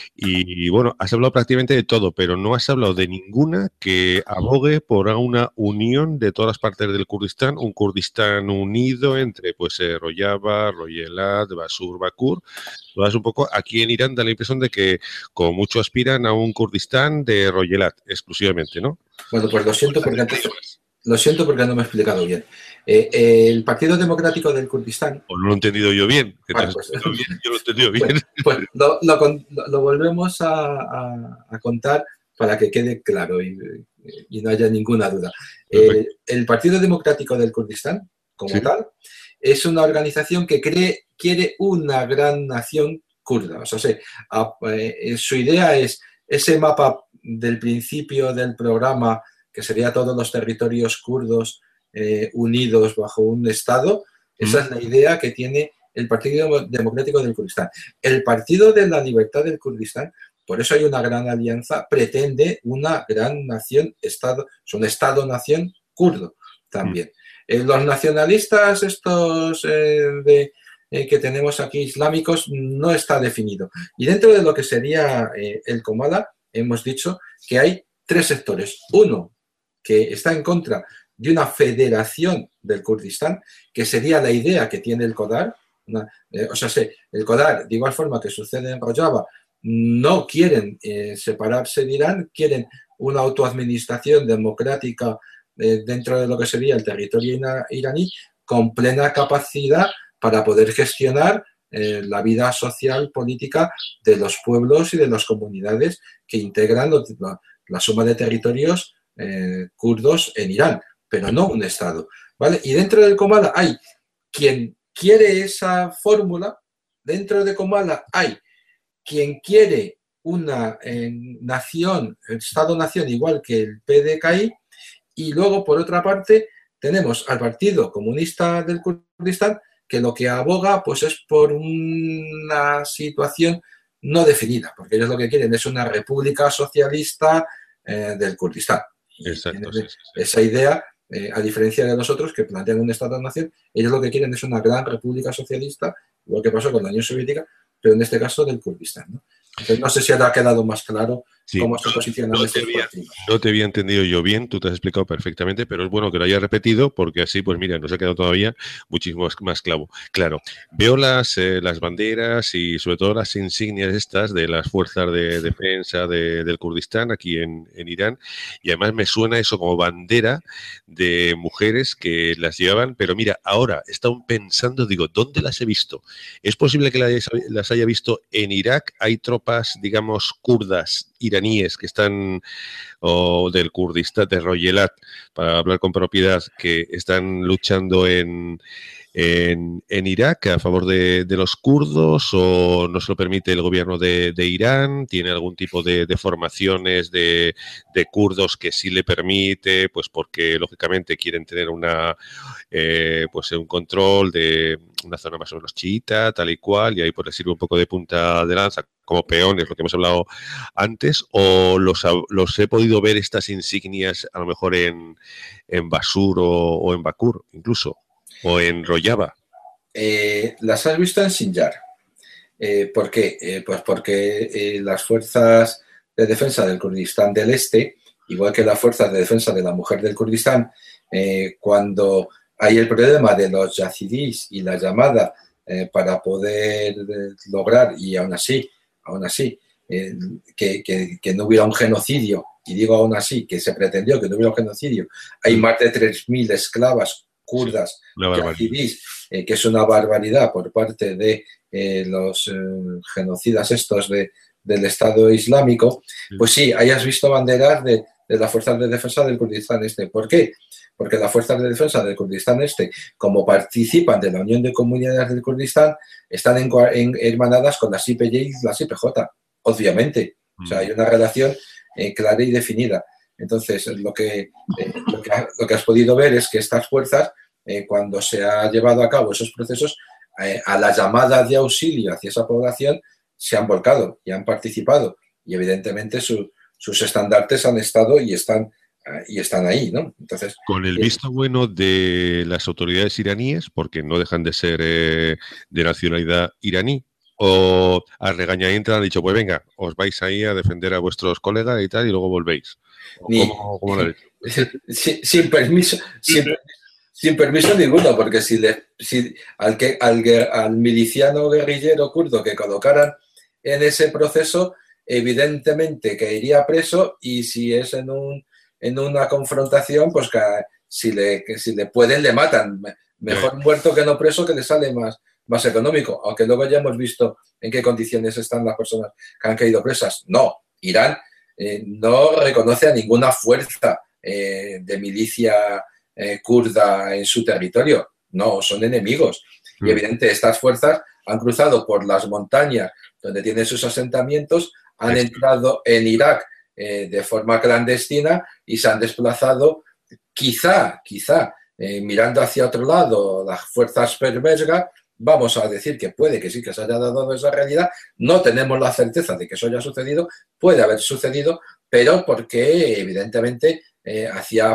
y, bueno, has hablado prácticamente de todo, pero no has hablado de ninguna que abogue por una unión de todas las partes del Kurdistán, un Kurdistán unido entre, pues, eh, Rojava, Royelat, Basur, Bakur. Todas un poco, aquí en Irán da la impresión de que como mucho aspiran a un Kurdistán de Royelat exclusivamente, ¿no? Bueno, pues lo siento porque antes... Lo siento porque no me he explicado bien. Eh, eh, el Partido Democrático del Kurdistán... O no lo he entendido yo bien. Que bueno, te pues, bien yo lo he entendido bien. Pues, pues lo, lo, lo volvemos a, a, a contar para que quede claro y, y no haya ninguna duda. Eh, el Partido Democrático del Kurdistán, como ¿sí? tal, es una organización que cree, quiere una gran nación kurda. O sea, sí, a, eh, su idea es ese mapa del principio del programa que sería todos los territorios kurdos eh, unidos bajo un Estado. Esa mm. es la idea que tiene el Partido Democrático del Kurdistán. El Partido de la Libertad del Kurdistán, por eso hay una gran alianza, pretende una gran nación, Estado, es un Estado-nación kurdo también. Mm. Eh, los nacionalistas estos eh, de, eh, que tenemos aquí islámicos no está definido. Y dentro de lo que sería eh, el Comala, hemos dicho que hay tres sectores. Uno, que está en contra de una federación del Kurdistán, que sería la idea que tiene el CODAR. Una, eh, o sea, el CODAR, de igual forma que sucede en Rojava, no quieren eh, separarse de Irán, quieren una autoadministración democrática eh, dentro de lo que sería el territorio iraní, con plena capacidad para poder gestionar eh, la vida social, política de los pueblos y de las comunidades que integran los, la, la suma de territorios Eh, kurdos en Irán, pero no un Estado, ¿vale? Y dentro del Comala hay quien quiere esa fórmula, dentro de Comala hay quien quiere una eh, nación, Estado-nación igual que el P D K I, y luego, por otra parte, tenemos al Partido Comunista del Kurdistán, que lo que aboga pues es por una situación no definida, porque ellos lo que quieren es una república socialista eh, del Kurdistán. Exacto, sí, sí. Esa idea, eh, a diferencia de los otros que plantean un Estado-nación, ellos lo que quieren es una gran república socialista, igual que pasó con la Unión Soviética, pero en este caso del Kurdistán, ¿no? Entonces, no sé si ahora ha quedado más claro sí, cómo se posicionan no estos te había, partidos. No te había entendido yo bien, tú te has explicado perfectamente, pero es bueno que lo hayas repetido porque así, pues mira, nos ha quedado todavía muchísimo más, más claro. Claro, veo las, eh, las banderas y sobre todo las insignias estas de las fuerzas de defensa de, del Kurdistán aquí en, en Irán y además me suena eso como bandera de mujeres que las llevaban, pero mira, ahora he estado pensando, digo, ¿dónde las he visto? ¿Es posible que las, las haya visto en Irak? ¿Hay tropas, digamos, kurdas iraníes que están, o del Kurdistán, de Royelat, para hablar con propiedad, que están luchando en, en, en Irak a favor de, de los kurdos, o no se lo permite el gobierno de, de Irán? ¿Tiene algún tipo de, de formaciones de, de kurdos que sí le permite, pues porque lógicamente quieren tener una eh, pues un control de una zona más o menos chiita, tal y cual, y ahí pues les sirve un poco de punta de lanza como peones, lo que hemos hablado antes, o los, los he podido ver estas insignias a lo mejor en, en Basur o, o en Bakur incluso, o en Rojava? Eh, las has visto en Sinjar. Eh, ¿Por qué? Eh, pues porque eh, las fuerzas de defensa del Kurdistán del Este, igual que las fuerzas de defensa de la mujer del Kurdistán, eh, cuando hay el problema de los yazidís y la llamada eh, para poder eh, lograr, y aún así, aún así, eh, que, que, que no hubiera un genocidio, y digo aún así, que se pretendió que no hubiera un genocidio, hay más de tres mil esclavas kurdas, yazidís, eh, que es una barbaridad por parte de eh, los eh, genocidas estos de, del Estado Islámico, pues sí, ahí has visto banderas de, de las fuerzas de defensa del Kurdistán Este. ¿Por qué? Porque las fuerzas de defensa del Kurdistán Este, como participan de la Unión de Comunidades del Kurdistán, están en, en, hermanadas con las I P J y las I P J, obviamente. O sea, hay una relación eh, clara y definida. Entonces, lo que, eh, lo, que ha, lo que has podido ver es que estas fuerzas, eh, cuando se ha llevado a cabo esos procesos, eh, a la llamada de auxilio hacia esa población, se han volcado y han participado. Y evidentemente su, sus estandartes han estado y están, uh, y están ahí, ¿no? Entonces, con el visto eh, bueno de las autoridades iraníes, porque no dejan de ser eh, de nacionalidad iraní, o a regañadientes han dicho, pues venga, os vais ahí a defender a vuestros colegas y tal, y luego volvéis. Ni, ¿Cómo, cómo lo sin, sin permiso, sin, sin permiso ninguno, porque si, le, si al, que, al, al miliciano guerrillero kurdo que colocaran en ese proceso, evidentemente que iría preso, y si es en, un, en una confrontación, pues que si le, que si le pueden, le matan. Mejor muerto que no preso, que le sale más, más económico, aunque luego ya hemos visto en qué condiciones están las personas que han caído presas. No, Irán eh, no reconoce a ninguna fuerza eh, de milicia eh, kurda en su territorio. No, son enemigos. Mm. Y evidente, estas fuerzas han cruzado por las montañas donde tienen sus asentamientos, han entrado en Irak eh, de forma clandestina y se han desplazado, quizá, quizá, eh, mirando hacia otro lado, las fuerzas peshmerga. Vamos a decir que puede que sí que se haya dado esa realidad, no tenemos la certeza de que eso haya sucedido, puede haber sucedido, pero porque evidentemente eh, hacía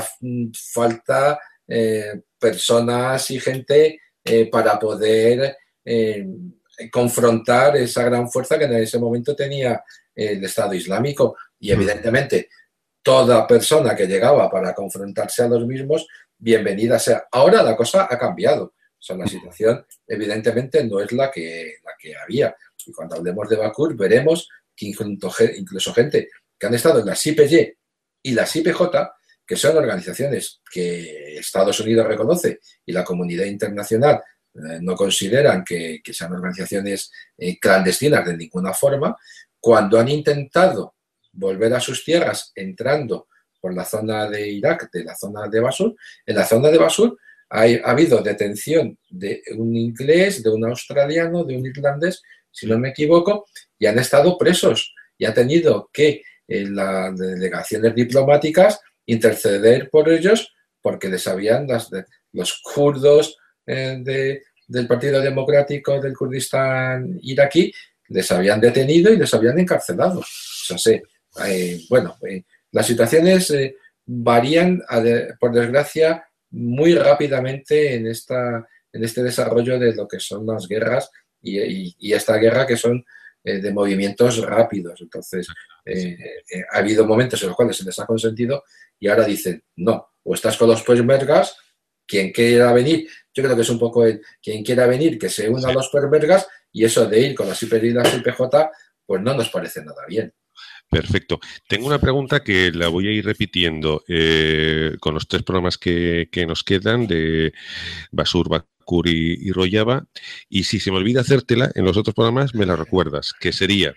falta eh, personas y gente eh, para poder eh, confrontar esa gran fuerza que en ese momento tenía el Estado Islámico, y evidentemente toda persona que llegaba para confrontarse a los mismos, bienvenida sea. Ahora la cosa ha cambiado. O sea, la situación evidentemente no es la que, la que había. Y cuando hablemos de Bakur veremos que incluso gente que han estado en las I P J y las I P J, que son organizaciones que Estados Unidos reconoce y la comunidad internacional eh, no consideran que, que sean organizaciones eh, clandestinas de ninguna forma, cuando han intentado volver a sus tierras entrando por la zona de Irak, de la zona de Basur, en la zona de Basur Ha, ha habido detención de un inglés, de un australiano, de un irlandés, si no me equivoco, y han estado presos y ha tenido que eh, las delegaciones diplomáticas interceder por ellos porque les habían, las de, los kurdos eh, de, del Partido Democrático del Kurdistán iraquí, les habían detenido y les habían encarcelado. O sea, sí, eh, bueno, eh, las situaciones eh, varían, por desgracia, muy rápidamente en, esta, en este desarrollo de lo que son las guerras y, y, y esta guerra que son eh, de movimientos rápidos. Entonces, eh, eh, ha habido momentos en los cuales se les ha consentido y ahora dicen, no, o estás con los peshmergas, quien quiera venir, yo creo que es un poco el, quien quiera venir, que se una sí. a los peshmergas, y eso de ir con las I P J y las I P J, pues no nos parece nada bien. Perfecto. Tengo una pregunta que la voy a ir repitiendo eh, con los tres programas que, que nos quedan de Basur, Bakur y, y Rojava. Y si se me olvida hacértela en los otros programas, me la recuerdas, que sería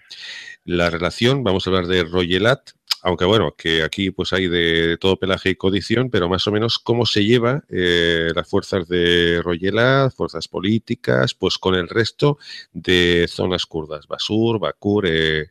la relación, vamos a hablar de Royelat, aunque bueno, que aquí pues hay de, de todo pelaje y condición, pero más o menos cómo se lleva eh, las fuerzas de Royelat, fuerzas políticas, pues con el resto de zonas kurdas, Basur, Bakur eh,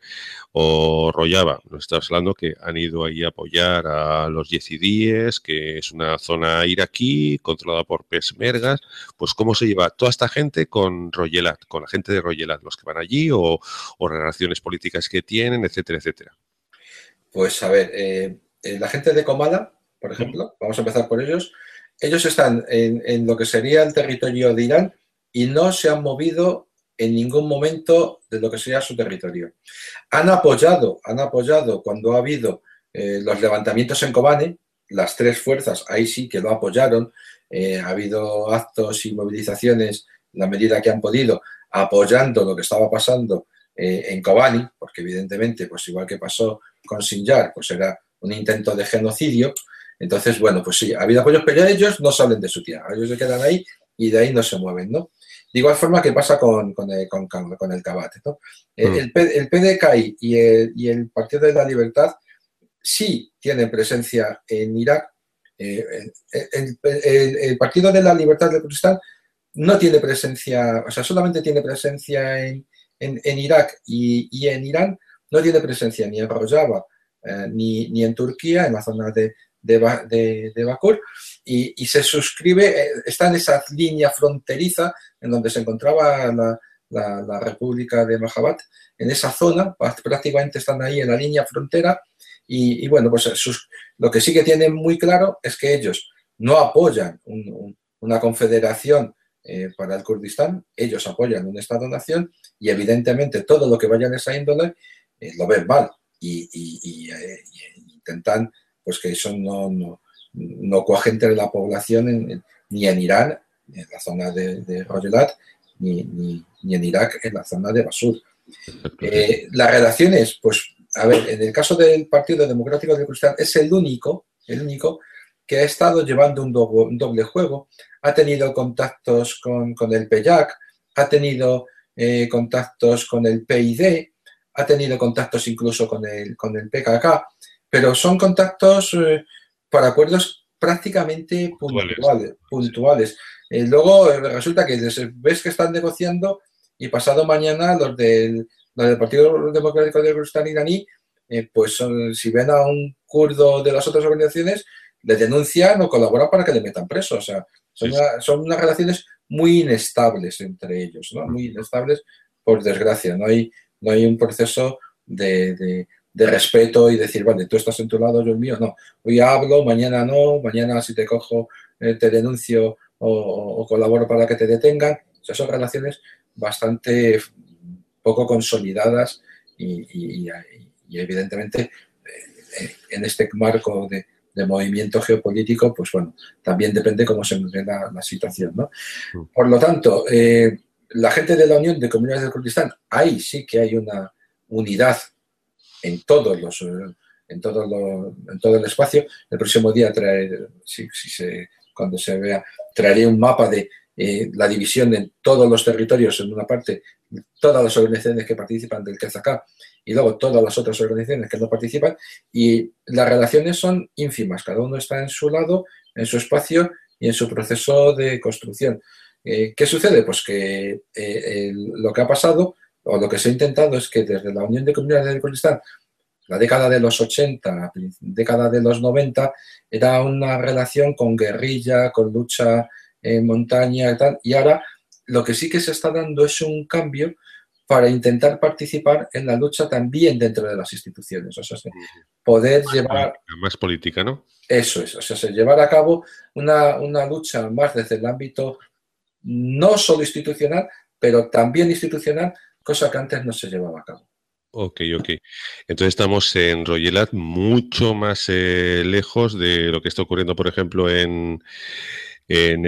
o Rojava. Nos estamos hablando que han ido ahí a apoyar a los yezidíes, que es una zona iraquí controlada por peshmergas. Pues cómo se lleva toda esta gente con Royelat, con la gente de Royelat, los que van allí o, o relaciones políticas que tienen, etcétera, etcétera. Pues a ver, eh, la gente de Comala, por ejemplo, vamos a empezar por ellos. Ellos están en, en lo que sería el territorio de Irán y no se han movido en ningún momento de lo que sería su territorio. Han apoyado, han apoyado cuando ha habido eh, los levantamientos en Kobane, las tres fuerzas ahí sí que lo apoyaron. Eh, ha habido actos y movilizaciones, en la medida que han podido, apoyando lo que estaba pasando eh, en Kobani, porque evidentemente, pues igual que pasó con Sinjar, pues era un intento de genocidio. Entonces, bueno, pues sí, ha habido apoyos, pero ellos no salen de su tierra, ellos se quedan ahí y de ahí no se mueven, ¿no? De igual forma que pasa con, con, el, con, con el Kabate, ¿no? Mm. El, el P D K I y el, y el Partido de la Libertad sí tienen presencia en Irak. Eh, el, el, el Partido de la Libertad del Kurdistán no tiene presencia, o sea, solamente tiene presencia en, en, en Irak y, y en Irán, no tiene presencia ni en Rojava eh, ni, ni en Turquía, en la zona de, de, de, de Bakur, y, y se suscribe, eh, está en esa línea fronteriza en donde se encontraba la, la, la República de Mahabat, en esa zona, prácticamente están ahí en la línea frontera, y, y bueno, pues sus, lo que sí que tienen muy claro es que ellos no apoyan un, un, una confederación eh, para el Kurdistán, ellos apoyan un Estado-nación y evidentemente todo lo que vaya en esa índole eh, lo ven mal y, y, y, eh, y intentan pues que eso no, no, no cuaje entre la población en, en, ni en Irán, en la zona de, de Rojelat, ni, ni, ni en Irak, en la zona de Basur. Eh, las relaciones, pues, a ver, en el caso del Partido Democrático del Kurdistán es el único, el único que ha estado llevando un doble, un doble juego, ha tenido contactos con, con el P Y A C, ha tenido eh, contactos con el P I D, ha tenido contactos incluso con el, con el P K K, pero son contactos eh, para acuerdos prácticamente puntuales. puntuales. Eh, luego eh, resulta que ves que están negociando y pasado mañana los del, los del Partido Democrático del Kurdistán iraní, eh, pues son, si ven a un kurdo de las otras organizaciones, le denuncian o colaboran para que le metan preso. O sea, son, sí, sí. Una, son unas relaciones muy inestables entre ellos, ¿no? Muy inestables, por desgracia. No hay, no hay un proceso de, de, de respeto y decir, vale, tú estás en tu lado, yo el mío. No, hoy hablo, mañana no, mañana si te cojo eh, te denuncio o, o colaboro para que te detengan. O sea, son relaciones bastante poco consolidadas y, y, y, y evidentemente eh, en este marco de, de movimiento geopolítico, pues bueno, también depende cómo se ve la, la situación, ¿no? Por lo tanto, eh, la gente de la Unión de Comunidades del Kurdistán, ahí sí que hay una unidad en todos los, en todo, lo, en todo el espacio. El próximo día traeré, si, si se, cuando se vea, traeré un mapa de eh, la división en todos los territorios, en una parte, todas las organizaciones que participan del K Z K y luego todas las otras organizaciones que no participan, y las relaciones son ínfimas, cada uno está en su lado, en su espacio y en su proceso de construcción. Eh, ¿Qué sucede? Pues que eh, eh, lo que ha pasado, o lo que se ha intentado, es que desde la Unión de Comunidades del Kurdistán, la década de los ochenta, década de los noventa, era una relación con guerrilla, con lucha en montaña y tal, y ahora lo que sí que se está dando es un cambio para intentar participar en la lucha también dentro de las instituciones, o sea, poder más llevar... Política, más política, ¿no? Eso es, o sea, llevar a cabo una, una lucha más desde el ámbito no solo institucional, pero también institucional, cosa que antes no se llevaba a cabo. Ok, ok. Entonces estamos en Rojelat mucho más eh, lejos de lo que está ocurriendo, por ejemplo, en, en,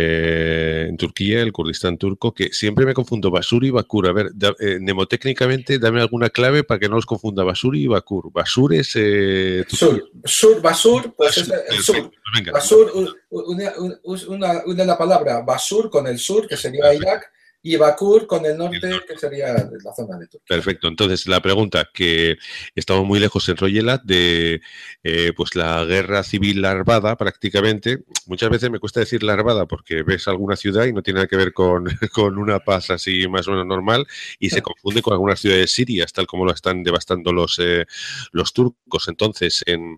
eh, en Turquía, el Kurdistán turco, que siempre me confundo Basur y Bakur. A ver, da, eh, mnemotécnicamente, dame alguna clave para que no los confunda Basur y Bakur. Basur es... Eh, sur, sur, Basur, pues Basur, es el sur. Pues venga. Basur, una, una, una la palabra Basur con el sur, que sería perfecto. Irak, y Bakur con el norte, el norte, que sería la zona de Turquía. Perfecto. Entonces, la pregunta, que estamos muy lejos en Rojelat de eh, pues la guerra civil larvada, prácticamente. Muchas veces me cuesta decir larvada porque ves alguna ciudad y no tiene nada que ver con, con una paz así más o menos normal y se confunde con algunas ciudades sirias, tal como lo están devastando los, eh, los turcos. Entonces, en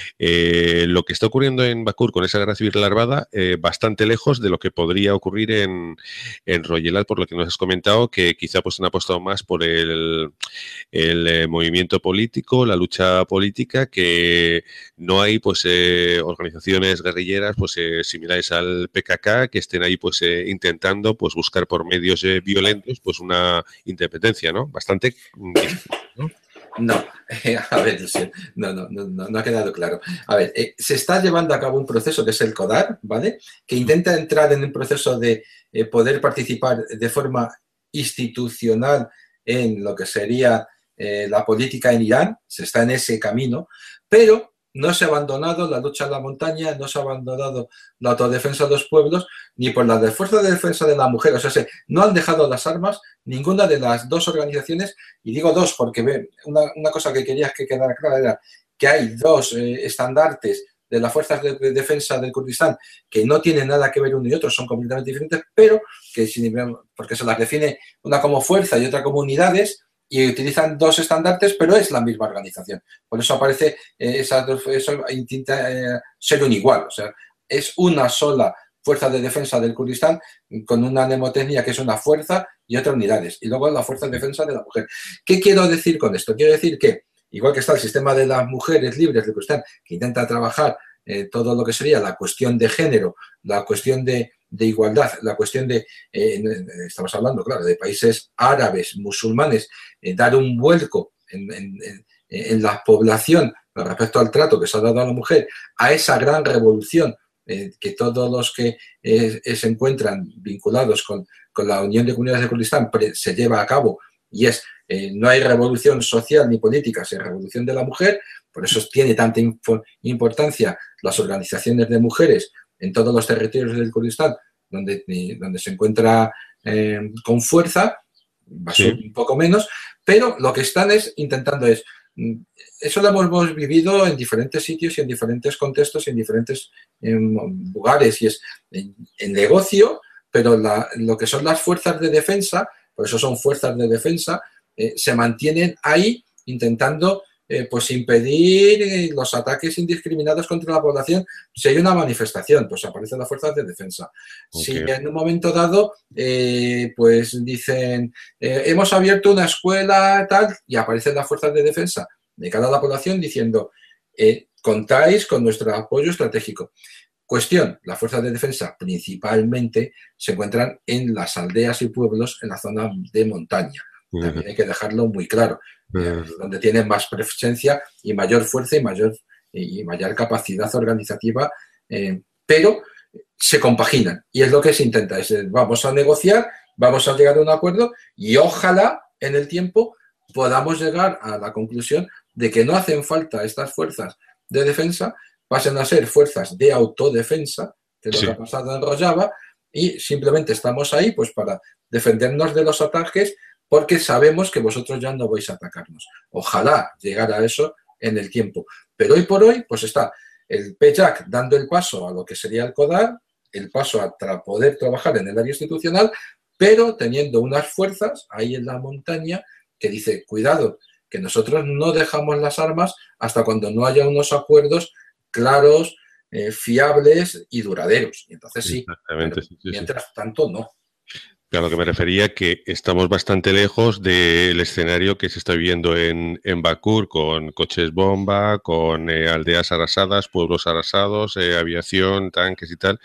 eh, lo que está ocurriendo en Bakur con esa guerra civil larvada, eh, bastante lejos de lo que podría ocurrir en, en Rojelat, por lo que nos has comentado, que quizá pues han apostado más por el, el eh, movimiento político, la lucha política, que no hay pues eh, organizaciones guerrilleras pues eh, similares al P K K que estén ahí pues eh, intentando pues buscar por medios eh, violentos pues una independencia, ¿no? Bastante, ¿no? No, eh, a ver, no, no, no, no ha quedado claro. A ver, eh, se está llevando a cabo un proceso que es el CODAR, ¿vale? Que intenta entrar en un proceso de eh, poder participar de forma institucional en lo que sería eh, la política en Irán. Se está en ese camino, pero no se ha abandonado la lucha en la montaña, no se ha abandonado la autodefensa de los pueblos, ni por la fuerza de defensa de la mujer. O sea, se, no han dejado las armas ninguna de las dos organizaciones, y digo dos porque ve, una, una cosa que quería que quedara clara era que hay dos eh, estandartes de las fuerzas de, de defensa del Kurdistán que no tienen nada que ver uno y otro, son completamente diferentes, pero que porque se las define una como fuerza y otra como unidades, y utilizan dos estandartes, pero es la misma organización. Por eso aparece, eh, esas dos, eso intenta eh, ser un igual, o sea, es una sola fuerza de defensa del Kurdistán con una mnemotecnia que es una fuerza y otra unidades, y luego la fuerza de defensa de la mujer. ¿Qué quiero decir con esto? Quiero decir que, igual que está el sistema de las mujeres libres del Kurdistán, que intenta trabajar eh, todo lo que sería la cuestión de género, la cuestión de, de igualdad, la cuestión de, eh, estamos hablando, claro, de países árabes, musulmanes, eh, dar un vuelco en, en, en, en la población respecto al trato que se ha dado a la mujer, a esa gran revolución eh, que todos los que eh, se encuentran vinculados con, con la Unión de Comunidades de Kurdistán se lleva a cabo, y es, eh, no hay revolución social ni política sin revolución de la mujer. Por eso tiene tanta importancia las organizaciones de mujeres en todos los territorios del Kurdistán donde, donde se encuentra eh, con fuerza, sí. Un poco menos, pero lo que están es intentando es, eso lo hemos vivido en diferentes sitios y en diferentes contextos y en diferentes eh, lugares, y es en, en negocio, pero la, lo que son las fuerzas de defensa, por eso son fuerzas de defensa, eh, se mantienen ahí intentando Eh, pues impedir eh, los ataques indiscriminados contra la población. Si hay una manifestación, pues aparecen las fuerzas de defensa. Okay. Si en un momento dado, eh, pues dicen, eh, hemos abierto una escuela tal, y aparecen las fuerzas de defensa de cara a la población diciendo, eh, contáis con nuestro apoyo estratégico. Cuestión, las fuerzas de defensa principalmente se encuentran en las aldeas y pueblos en la zona de montaña. También hay que dejarlo muy claro. Uh-huh. Donde tienen más presencia y mayor fuerza y mayor, y mayor capacidad organizativa, eh, pero se compaginan, y es lo que se intenta, es vamos a negociar, vamos a llegar a un acuerdo, y ojalá en el tiempo podamos llegar a la conclusión de que no hacen falta estas fuerzas de defensa, pasen a ser fuerzas de autodefensa, que es lo sí. que ha pasado en Rojava, y simplemente estamos ahí pues para defendernos de los ataques, porque sabemos que vosotros ya no vais a atacarnos. Ojalá llegara a eso en el tiempo. Pero hoy por hoy, pues está el P J A C dando el paso a lo que sería el CODAR, el paso a tra- poder trabajar en el área institucional, pero teniendo unas fuerzas ahí en la montaña que dice, cuidado, que nosotros no dejamos las armas hasta cuando no haya unos acuerdos claros, eh, fiables y duraderos. Y entonces sí, Exactamente, sí, sí, mientras sí. tanto no. A lo que me refería que estamos bastante lejos del escenario que se está viviendo en, en Bakur, con coches bomba, con eh, aldeas arrasadas, pueblos arrasados, eh, aviación, tanques y tal,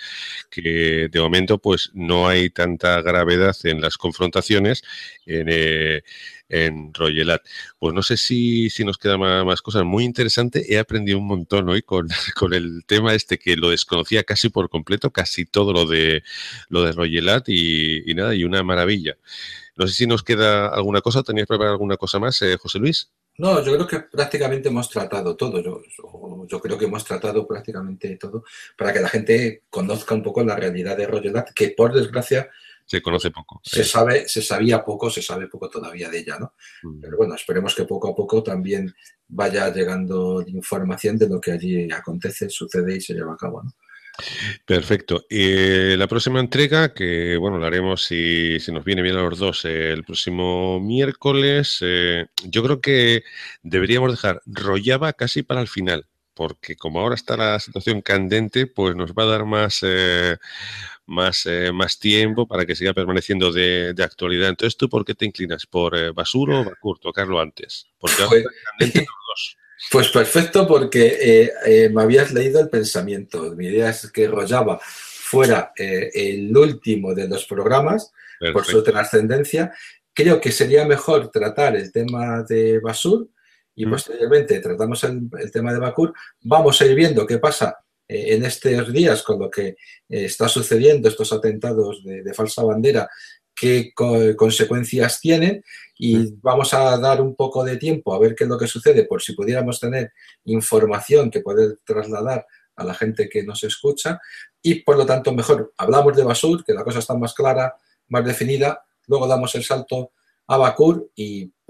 que de momento pues no hay tanta gravedad en las confrontaciones en, eh, en Royelat. Pues no sé si, si nos quedan más, más cosas. Muy interesante, he aprendido un montón hoy con, con el tema este que lo desconocía casi por completo, casi todo lo de, lo de Royelat y, y nada, y una maravilla. No sé si nos queda alguna cosa. ¿Tenías preparado alguna cosa más, eh, José Luis? No, yo creo que prácticamente hemos tratado todo. Yo, yo, yo creo que hemos tratado prácticamente todo para que la gente conozca un poco la realidad de Royelat, que por desgracia se conoce poco. Se sabe, se sabía poco, se sabe poco todavía de ella, ¿no? Mm. Pero bueno, esperemos que poco a poco también vaya llegando información de lo que allí acontece, sucede y se lleva a cabo, ¿no? Perfecto. Y la próxima entrega, que bueno, la haremos si, si nos viene bien a los dos eh, el próximo miércoles, eh, yo creo que deberíamos dejar Rojava casi para el final, porque como ahora está la situación candente, pues nos va a dar más, eh, más, eh, más tiempo para que siga permaneciendo de, de actualidad. Entonces, ¿tú por qué te inclinas? ¿Por eh, Basur o Bakur? Tocarlo antes. Porque ahora está candente los dos. Pues perfecto, porque eh, eh, me habías leído el pensamiento. Mi idea es que Rojava fuera eh, el último de los programas, perfecto, por su trascendencia. Creo que sería mejor tratar el tema de Basur y mm. posteriormente tratamos el, el tema de Bakur. Vamos a ir viendo qué pasa eh, en estos días con lo que eh, está sucediendo, estos atentados de, de falsa bandera, qué co- consecuencias tienen, y vamos a dar un poco de tiempo a ver qué es lo que sucede, por si pudiéramos tener información que poder trasladar a la gente que nos escucha, y por lo tanto mejor hablamos de Basur, que la cosa está más clara, más definida, luego damos el salto a Bakur y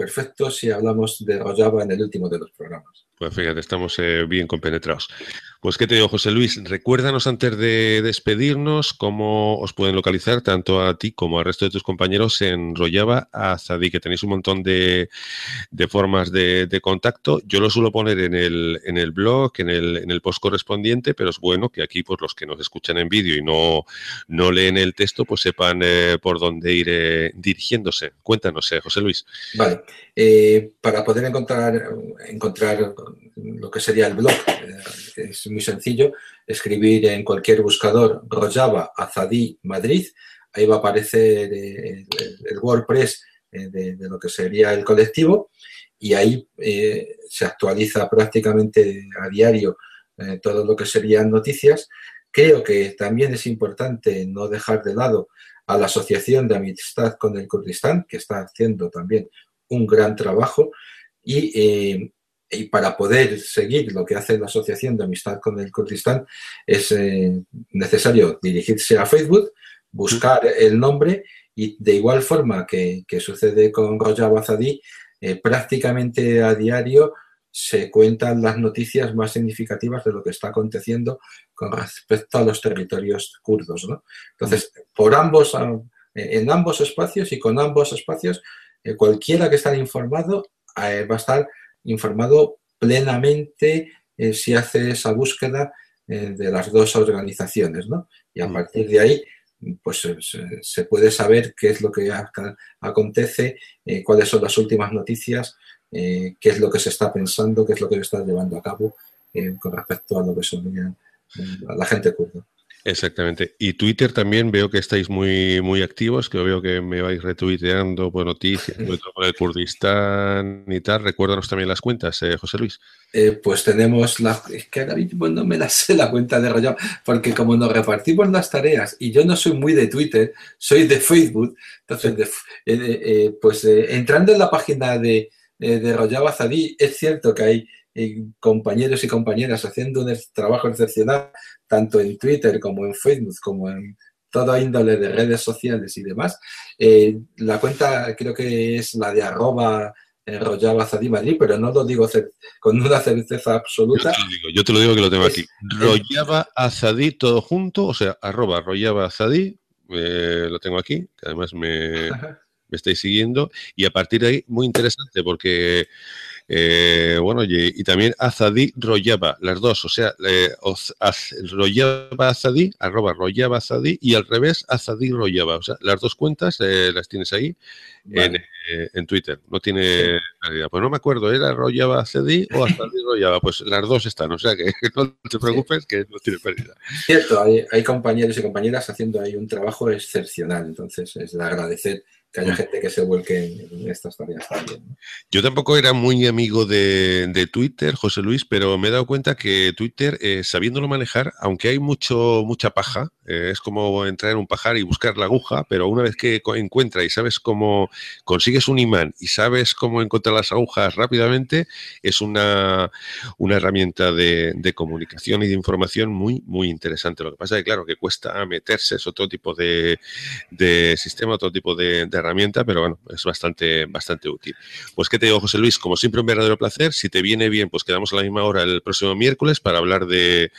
perfecto si hablamos de Rojava en el último de los programas. Pues fíjate, estamos eh, bien compenetrados. Pues qué te digo, José Luis, recuérdanos antes de despedirnos cómo os pueden localizar tanto a ti como al resto de tus compañeros en Rojava Azadí, que tenéis un montón de, de formas de, de contacto. Yo lo suelo poner en el, en el blog, en el, en el post correspondiente, pero es bueno que aquí pues, los que nos escuchan en vídeo y no, no leen el texto, pues sepan eh, por dónde ir eh, dirigiéndose. Cuéntanos, eh, José Luis. Vale, eh, para poder encontrar, encontrar lo que sería el blog, eh, es muy sencillo, escribir en cualquier buscador Rojava Azadí Madrid, ahí va a aparecer eh, el, el WordPress eh, de, de lo que sería el colectivo y ahí eh, se actualiza prácticamente a diario eh, todo lo que serían noticias. Creo que también es importante no dejar de lado a la Asociación de Amistad con el Kurdistán, que está haciendo también un gran trabajo y, eh, y para poder seguir lo que hace la Asociación de Amistad con el Kurdistán es eh, necesario dirigirse a Facebook, buscar el nombre y de igual forma que, que sucede con Rojava Azadí, eh, prácticamente a diario se cuentan las noticias más significativas de lo que está aconteciendo con respecto a los territorios kurdos, ¿no? Entonces, por ambos, en ambos espacios y con ambos espacios, eh, cualquiera que esté informado eh, va a estar informado plenamente eh, si hace esa búsqueda eh, de las dos organizaciones, ¿no? Y a partir de ahí, pues se, se puede saber qué es lo que acontece, eh, cuáles son las últimas noticias, eh, qué es lo que se está pensando, qué es lo que se está llevando a cabo eh, con respecto a lo que son eh, a la gente kurda. Exactamente. Y Twitter también veo que estáis muy, muy activos, que veo que me vais retuiteando por noticias, sobre todo por el Kurdistán y tal. Recuérdanos también las cuentas, eh, José Luis. Eh, pues tenemos la... Es que ahora mismo no me la sé la cuenta de Rojava, porque como nos repartimos las tareas y yo no soy muy de Twitter, soy de Facebook, entonces, de, eh, eh, pues eh, entrando en la página de, eh, de Rojava Azadí, es cierto que hay eh, compañeros y compañeras haciendo un trabajo excepcional, tanto en Twitter como en Facebook, como en toda índole de redes sociales y demás. Eh, la cuenta creo que es la de arroba eh, Rojava Azadí Madrid, pero no lo digo con una certeza absoluta. Yo te lo digo, yo te lo digo que lo tengo es, aquí. Rojava Azadí todo junto, o sea, arroba Rojava Azadí, eh, lo tengo aquí, que además me, me estáis siguiendo, y a partir de ahí, muy interesante, porque... Eh, bueno, y, y también Azadí Rojava, las dos, o sea, eh, az, Rojava Azadí, arroba Rojava Azadí, y al revés, Azadí Rojava, o sea, las dos cuentas eh, las tienes ahí vale. en, eh, en Twitter, no tiene realidad. Sí. Pues no me acuerdo, ¿era Rojava Azadí o Azadí Rojava? Pues las dos están, o sea que no te preocupes, sí. que no tiene pérdida. Cierto, hay, hay compañeros y compañeras haciendo ahí un trabajo excepcional, entonces es de agradecer que haya gente que se vuelque en estas tareas también, ¿no? Yo tampoco era muy amigo de, de Twitter, José Luis, pero me he dado cuenta que Twitter, eh, sabiéndolo manejar, aunque hay mucho mucha paja, eh, es como entrar en un pajar y buscar la aguja, pero una vez que encuentras y sabes cómo consigues un imán y sabes cómo encontrar las agujas rápidamente, es una, una herramienta de, de comunicación y de información muy, muy interesante. Lo que pasa es que, claro, que cuesta meterse, es otro tipo de, de sistema, otro tipo de, de herramienta, pero bueno, es bastante, bastante útil. Pues qué te digo, José Luis, como siempre un verdadero placer. Si te viene bien, pues quedamos a la misma hora el próximo miércoles para hablar de,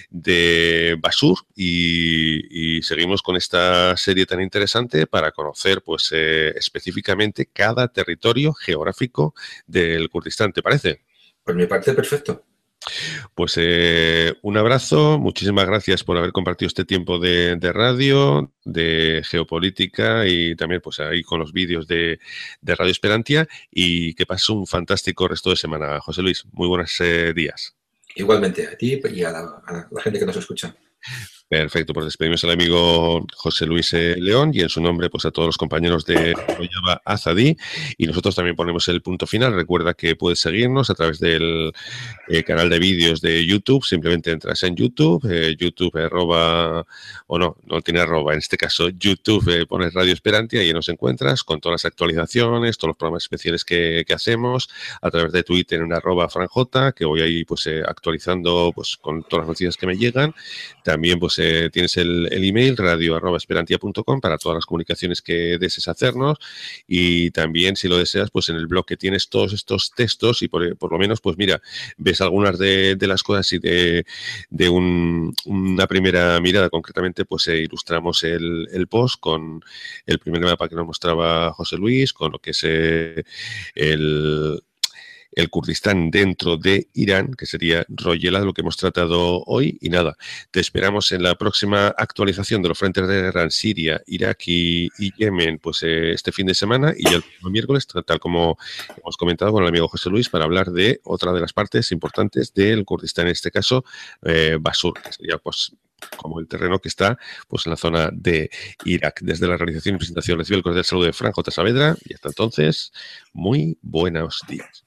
de Basur y, y seguimos con esta serie tan interesante para conocer pues eh, específicamente cada territorio geográfico del Kurdistán. ¿Te parece? Por mi parte, perfecto. Pues eh, un abrazo, muchísimas gracias por haber compartido este tiempo de, de radio, de geopolítica y también pues ahí con los vídeos de, de Radio Esperantia y que pases un fantástico resto de semana, José Luis. Muy buenos eh, días. Igualmente a ti y a la, a la gente que nos escucha. Perfecto, pues despedimos al amigo José Luis eh, León y en su nombre pues a todos los compañeros de Rojava Azadí y nosotros también ponemos el punto final. Recuerda que puedes seguirnos a través del eh, canal de vídeos de YouTube, simplemente entras en YouTube, eh, YouTube arroba, o no, no tiene arroba, en este caso YouTube, eh, pones Radio Esperantia y nos encuentras con todas las actualizaciones, todos los programas especiales que, que hacemos, a través de Twitter en arroba franjota, que voy ahí pues eh, actualizando pues con todas las noticias que me llegan, también pues pues eh, tienes el, el email radio arroba esperantia punto com para todas las comunicaciones que desees hacernos, y también, si lo deseas, pues en el blog que tienes todos estos textos y por, por lo menos, pues mira, ves algunas de, de las cosas y de, de un, una primera mirada. Concretamente, pues eh, ilustramos el, el post con el primer mapa que nos mostraba José Luis, con lo que es eh, el... el Kurdistán dentro de Irán, que sería Rojava, de lo que hemos tratado hoy. Y nada, te esperamos en la próxima actualización de los frentes de guerra en Siria, Irak y, y Yemen, pues eh, este fin de semana, y el miércoles, tal como hemos comentado con el amigo José Luis, para hablar de otra de las partes importantes del Kurdistán, en este caso, eh, Basur, que sería pues como el terreno que está pues en la zona de Irak. Desde la realización y presentación recibe el cordial saludo de Fran J. Saavedra, y hasta entonces, muy buenos días.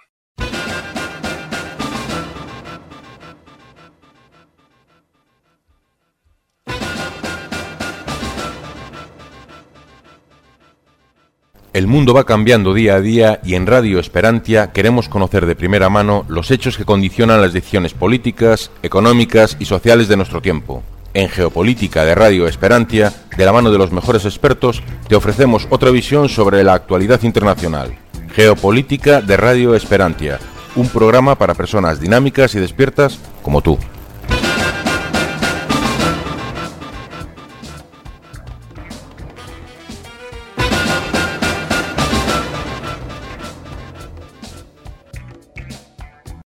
El mundo va cambiando día a día y en Radio Esperantia queremos conocer de primera mano los hechos que condicionan las decisiones políticas, económicas y sociales de nuestro tiempo. En Geopolítica de Radio Esperantia, de la mano de los mejores expertos, te ofrecemos otra visión sobre la actualidad internacional. Geopolítica de Radio Esperantia, un programa para personas dinámicas y despiertas como tú.